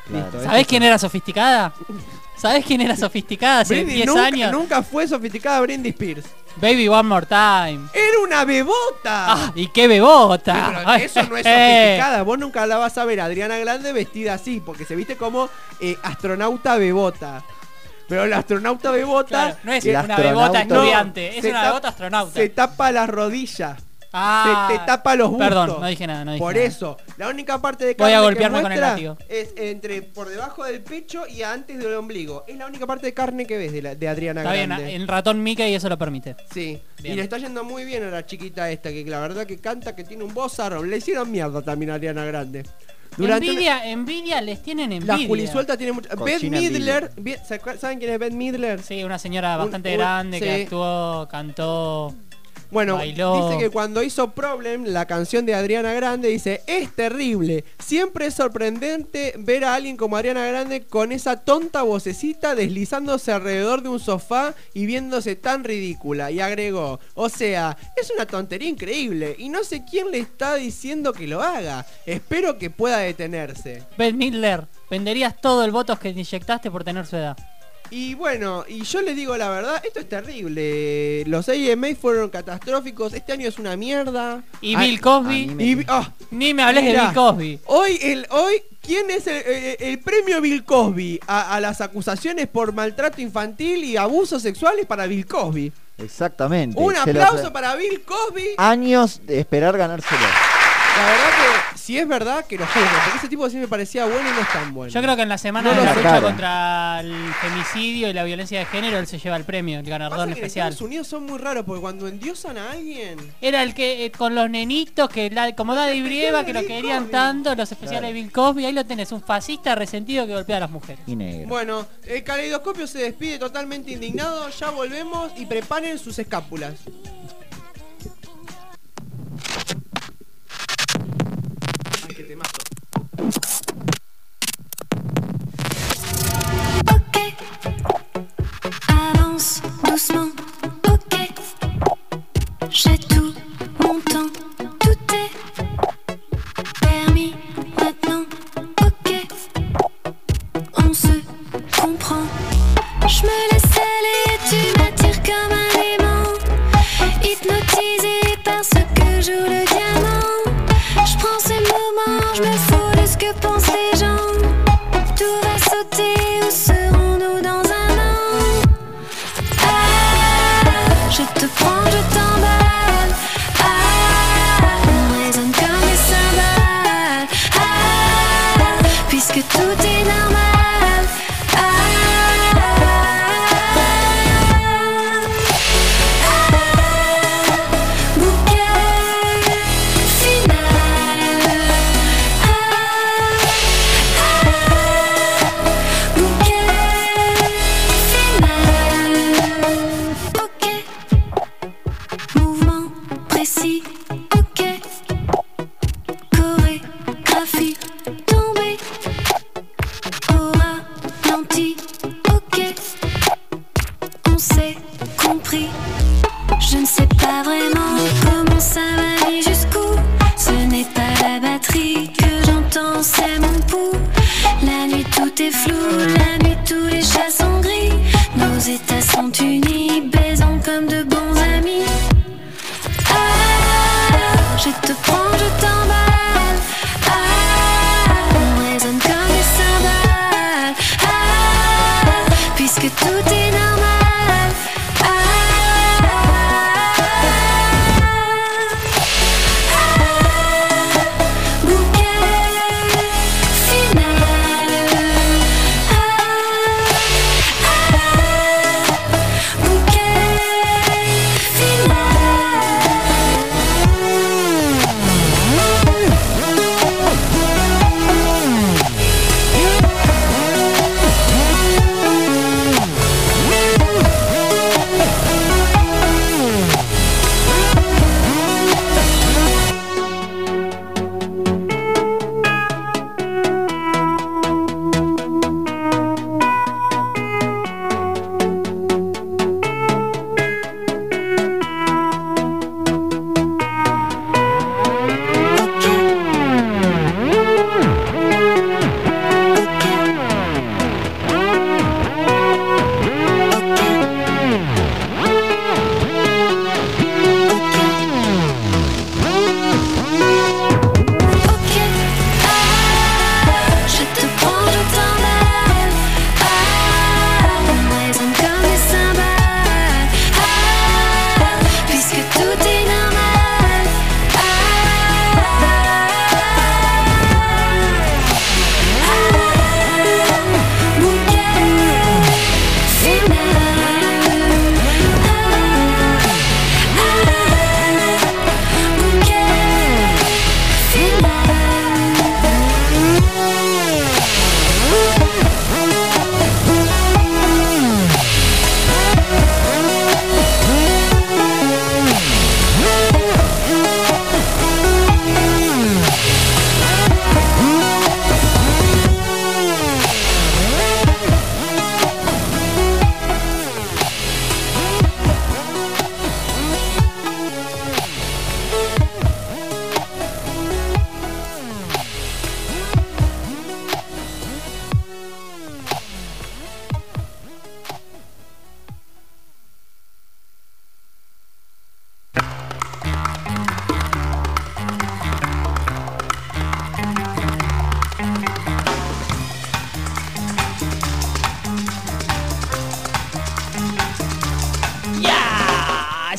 Listo, ¿Sabés eso quién es. era sofisticada? ¿Sabés quién era sofisticada hace Britney diez nunca, años? Nunca fue sofisticada Britney Spears. Baby One More Time. Era una bebota. Ah, ¿y qué bebota? Sí, pero eso no es Eh. sofisticada. Vos nunca la vas a ver a Adriana Grande vestida así, porque se viste como eh, astronauta bebota. Pero la astronauta bebota. Claro, no es La una bebota astronauta- estudiante, es se una tap- bebota astronauta. Se tapa las rodillas. Ah, se te tapa los bustos. perdón, no dije nada, no dije Por nada. eso, la única parte de Voy carne a que golpearme con el muestra látigo. es entre por debajo del pecho y antes del ombligo. Es la única parte de carne que ves de, la, de Adriana Está bien, Grande. el ratón Mickey eso lo permite. Sí, Bien. y le está yendo muy bien a la chiquita esta, que la verdad que canta, que tiene un vozarrón. Le hicieron mierda también a Adriana Grande. Durante una- envidia, envidia, les tienen envidia. La Julisuelta tiene mucha. Beth Cochina Midler, bien- ¿se acuer- ¿saben quién es Beth Midler? Sí, una señora Un- bastante un- grande que sí. actuó, cantó, Bueno, bailó. dice que cuando hizo Problem, la canción de Adriana Grande, dice, es terrible. Siempre es sorprendente ver a alguien como Adriana Grande con esa tonta vocecita deslizándose alrededor de un sofá y viéndose tan ridícula. Y agregó, o sea, es una tontería increíble y no sé quién le está diciendo que lo haga. Espero que pueda detenerse. Beth Midler, venderías todo el votos que te inyectaste por tener su edad. Y bueno, y yo les digo la verdad, esto es terrible. Los A M A fueron catastróficos. Este año es una mierda. Y Ah, Bill Cosby. y- ah, Ni me hables de mirá, Bill Cosby. Hoy, el, hoy ¿quién es el, el- el premio Bill Cosby a, a las acusaciones por maltrato infantil y abusos sexuales para Bill Cosby? Exactamente. Un Se lo- aplauso para Bill Cosby. Años de esperar ganárselo. La verdad que si es verdad que lo juzgo, porque ese tipo sí me parecía bueno y no es tan bueno. Yo creo que en la semana No de lo la sé. lucha Cara. contra el femicidio y la violencia de género, él se lleva el premio, el ganador Pasa en que en especial. Estados Unidos son muy raros porque cuando endiosan a alguien. Era el que eh, con los nenitos, que la- como Daddy Brieva, que lo querían tanto, los especiales de Bill Cosby, ahí lo tenés, un fascista resentido que golpea a las mujeres. Y negro. Bueno, el caleidoscopio se despide totalmente indignado. Ya volvemos y preparen sus escápulas. Ay, qué temazo. Avance doucement, ok. J'ai tout mon temps, tout est permis maintenant, ok. On se comprend. Je me laisse aller et tu m'attires comme un aimant. Hypnotisé par ce que joue le diamant. Je prends ce moment, je me fous de ce que pensent les gens. Tout va sauter, où serons-nous dans un an? Ah, je te prends, je t'emballe. Ah, on résonne comme des cymbales. Ah, puisque tout est normal. Ah, bouquet final. Bouquet final. Ok. Mouvement précis. Ok. Chorégraphie tombée. Au ralenti. Ok. On s'est compris. Je ne sais pas vraiment comment ça va aller jusqu'où. Ce n'est pas la batterie que j'entends, c'est mon pouls. La nuit tout est flou, la nuit tous les chats sont gris. Nos états sont unis, baisant comme de bons amis. Ah, je te prends, je t'emballe. Ah, on résonne comme des cymbales. Ah, puisque tout est normal. Ah, bouquet final. Bouquet final.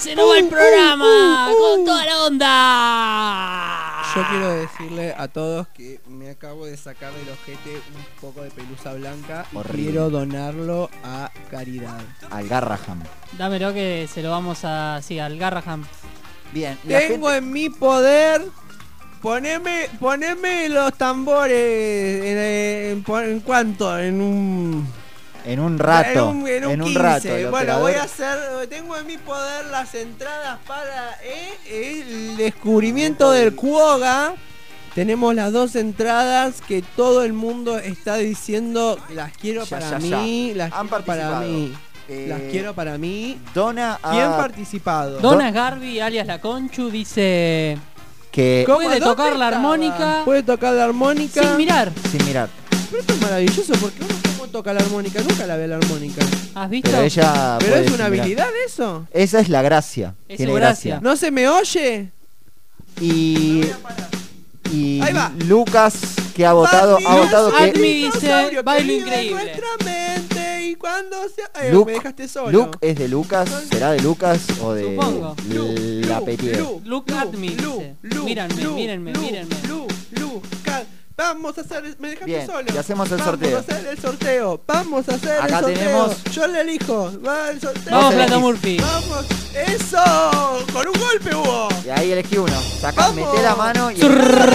¡Se nos va el programa! ¡Con toda la onda! Yo quiero decirle a todos que me acabo de sacar del ojete un poco de pelusa blanca y Horrible. quiero donarlo a caridad. Al Garraham. Dámelo que se lo vamos a... Sí, al Garraham. Bien. la Tengo gente- en mi poder ponerme, ponerme los tambores en, en, en, en cuánto, en un... En un rato. En un, en un en un quince. rato. el Bueno, operador- voy a hacer. Tengo en mi poder las entradas para eh, el descubrimiento del Cuoga. Tenemos las dos entradas que todo el mundo está diciendo. Las quiero Ya, para ya, mí. ya. Las Han quiero para participado. mí. Eh, Las quiero para mí. Dona a... ¿Quién ha participado? Dona Garbi, alias La Conchu, dice... Que... ¿Cómo? Puede ¿Dónde tocar la estaba? armónica Puede tocar la armónica. sin mirar. Sin mirar. Pero esto es maravilloso porque uno cómo toca la armónica. Nunca la ve la armónica. ¿Has visto? Pero ella... Pero puede es una sin mirar. habilidad eso. Esa es la gracia. Es Tiene su gracia. gracia. ¿No se me oye? Y... Y Ahí va. Lucas, que ha votado, ha votado que... Admi dice, Dinosaurio que bailo vive en increíble. nuestra mente y cuando se... Eh, Luke, me dejaste solo. Luke es de Lucas, ¿será de Lucas o de Supongo. la Petier? Lu, Luke Lu, Admi Lu, dice. Lu, Mírenme, Lu, mírenme, Lu, mírenme. Lu, Lu, Cal- Vamos a hacer... Me dejaste Bien, solo. y hacemos el Vamos sorteo. a hacer el sorteo. Vamos a hacer Acá el sorteo. tenemos- Yo le elijo. Va el sorteo. Vamos, elegís. Plata Murphy. Vamos. ¡Eso! Con un golpe hubo. Y ahí elegí uno. Sacá, Vamos. meté la mano y...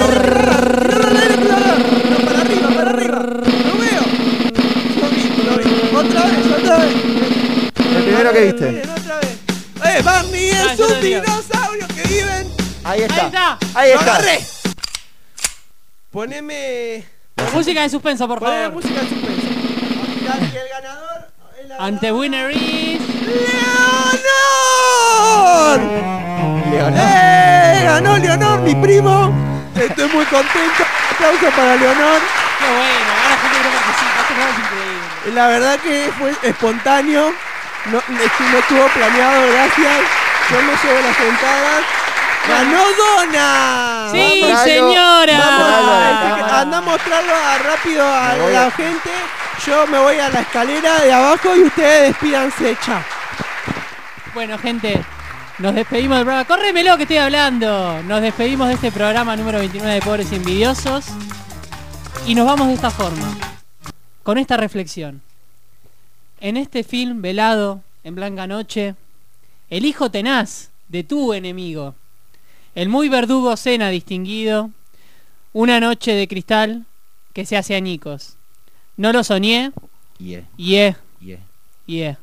No, para arriba, para arriba. Lo veo. Lo vi, lo vi. Otra vez, otra vez. El primero que viste. Miren, otra vez. ¡Eh, Barney Ah, es yo un lo digo. dinosaurio que vive en... Ahí está. Ahí está. Ahí ¡Lo está. agarré! Poneme... Música de suspenso, por Poneme favor. música de suspenso. Y el ganador... el Ante winner is... ¡Leonor! Leonor. ¡Eh! Ganó Leonor, mi primo. Estoy muy contento. Aplauso para Leonor. Qué bueno, ahora gente que no participa. Este programa es increíble. La verdad que fue espontáneo. No, no estuvo planeado, gracias. Yo me llevo las entradas. ¡Ganó Dona! Sí, Vamos, señora. vamos, Vamos, vamos. anda a mostrarlo a- rápido a Me voy la a- gente. Yo me voy a la escalera de abajo y ustedes despídanse, chao. Bueno, gente, nos despedimos del programa. ¡Córremelo que estoy hablando! Nos despedimos de este programa número veintinueve de Pobres y Envidiosos. Y nos vamos de esta forma. Con esta reflexión. En este film velado, en blanca noche, el hijo tenaz de tu enemigo, el muy verdugo Cena distinguido, una noche de cristal que se hace añicos. No lo soñé, Yeah, y eh, yeah. y eh.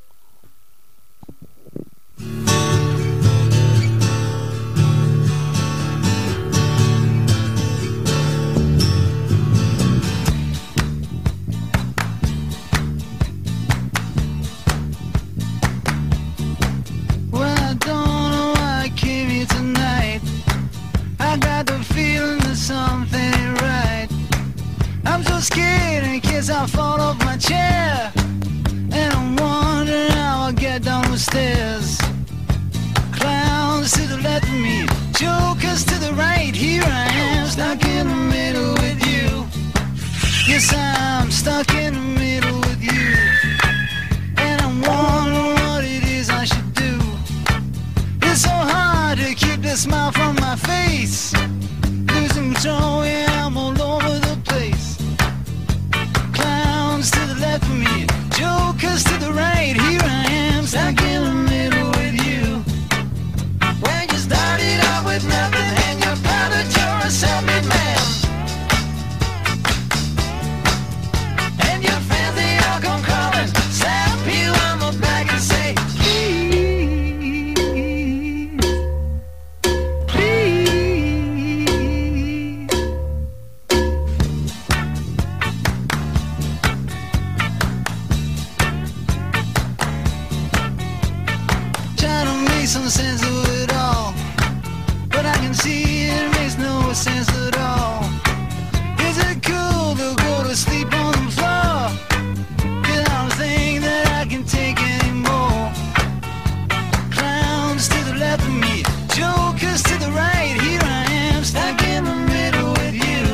Well, I don't know why I came here tonight. I got the feeling that something ain't right. I'm so scared in case I fall off my chair. And I'm wondering how I'll get down the stairs. Clowns to the left of me, jokers to the right. Here I am, stuck in the middle with you. Yes, I'm stuck in the middle with you. And I'm wondering what it is I should do. It's so hard to keep the smile from my face. Losing control, yeah, I'm all over the place. Clowns to the left of me, jokers to the right. Here I am, stuck in the middle with you. When you started out with nothing and you found that you're a self-made man. And your friends, they all come calling, slap you on the back and say, please, please. Try to make some sense of it all, but I can see it makes no sense at all. Is it cool to go to sleep on the floor? Cause I don't think that I can take anymore. Clowns to the left of me, jokers to the right. Here I am, stuck in the middle with you.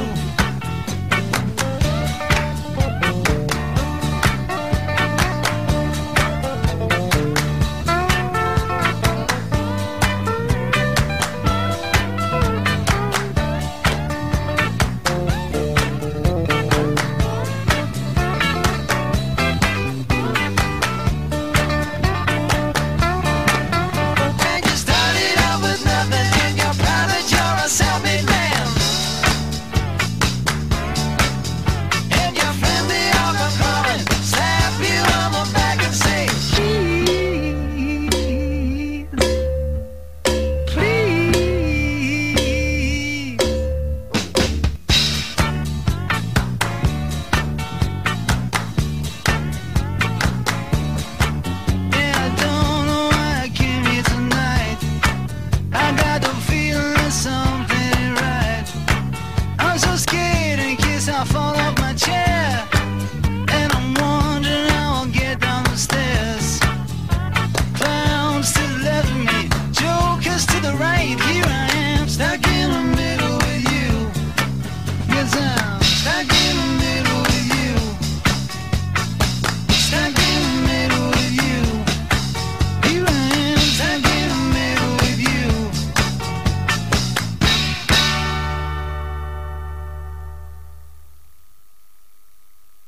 I fall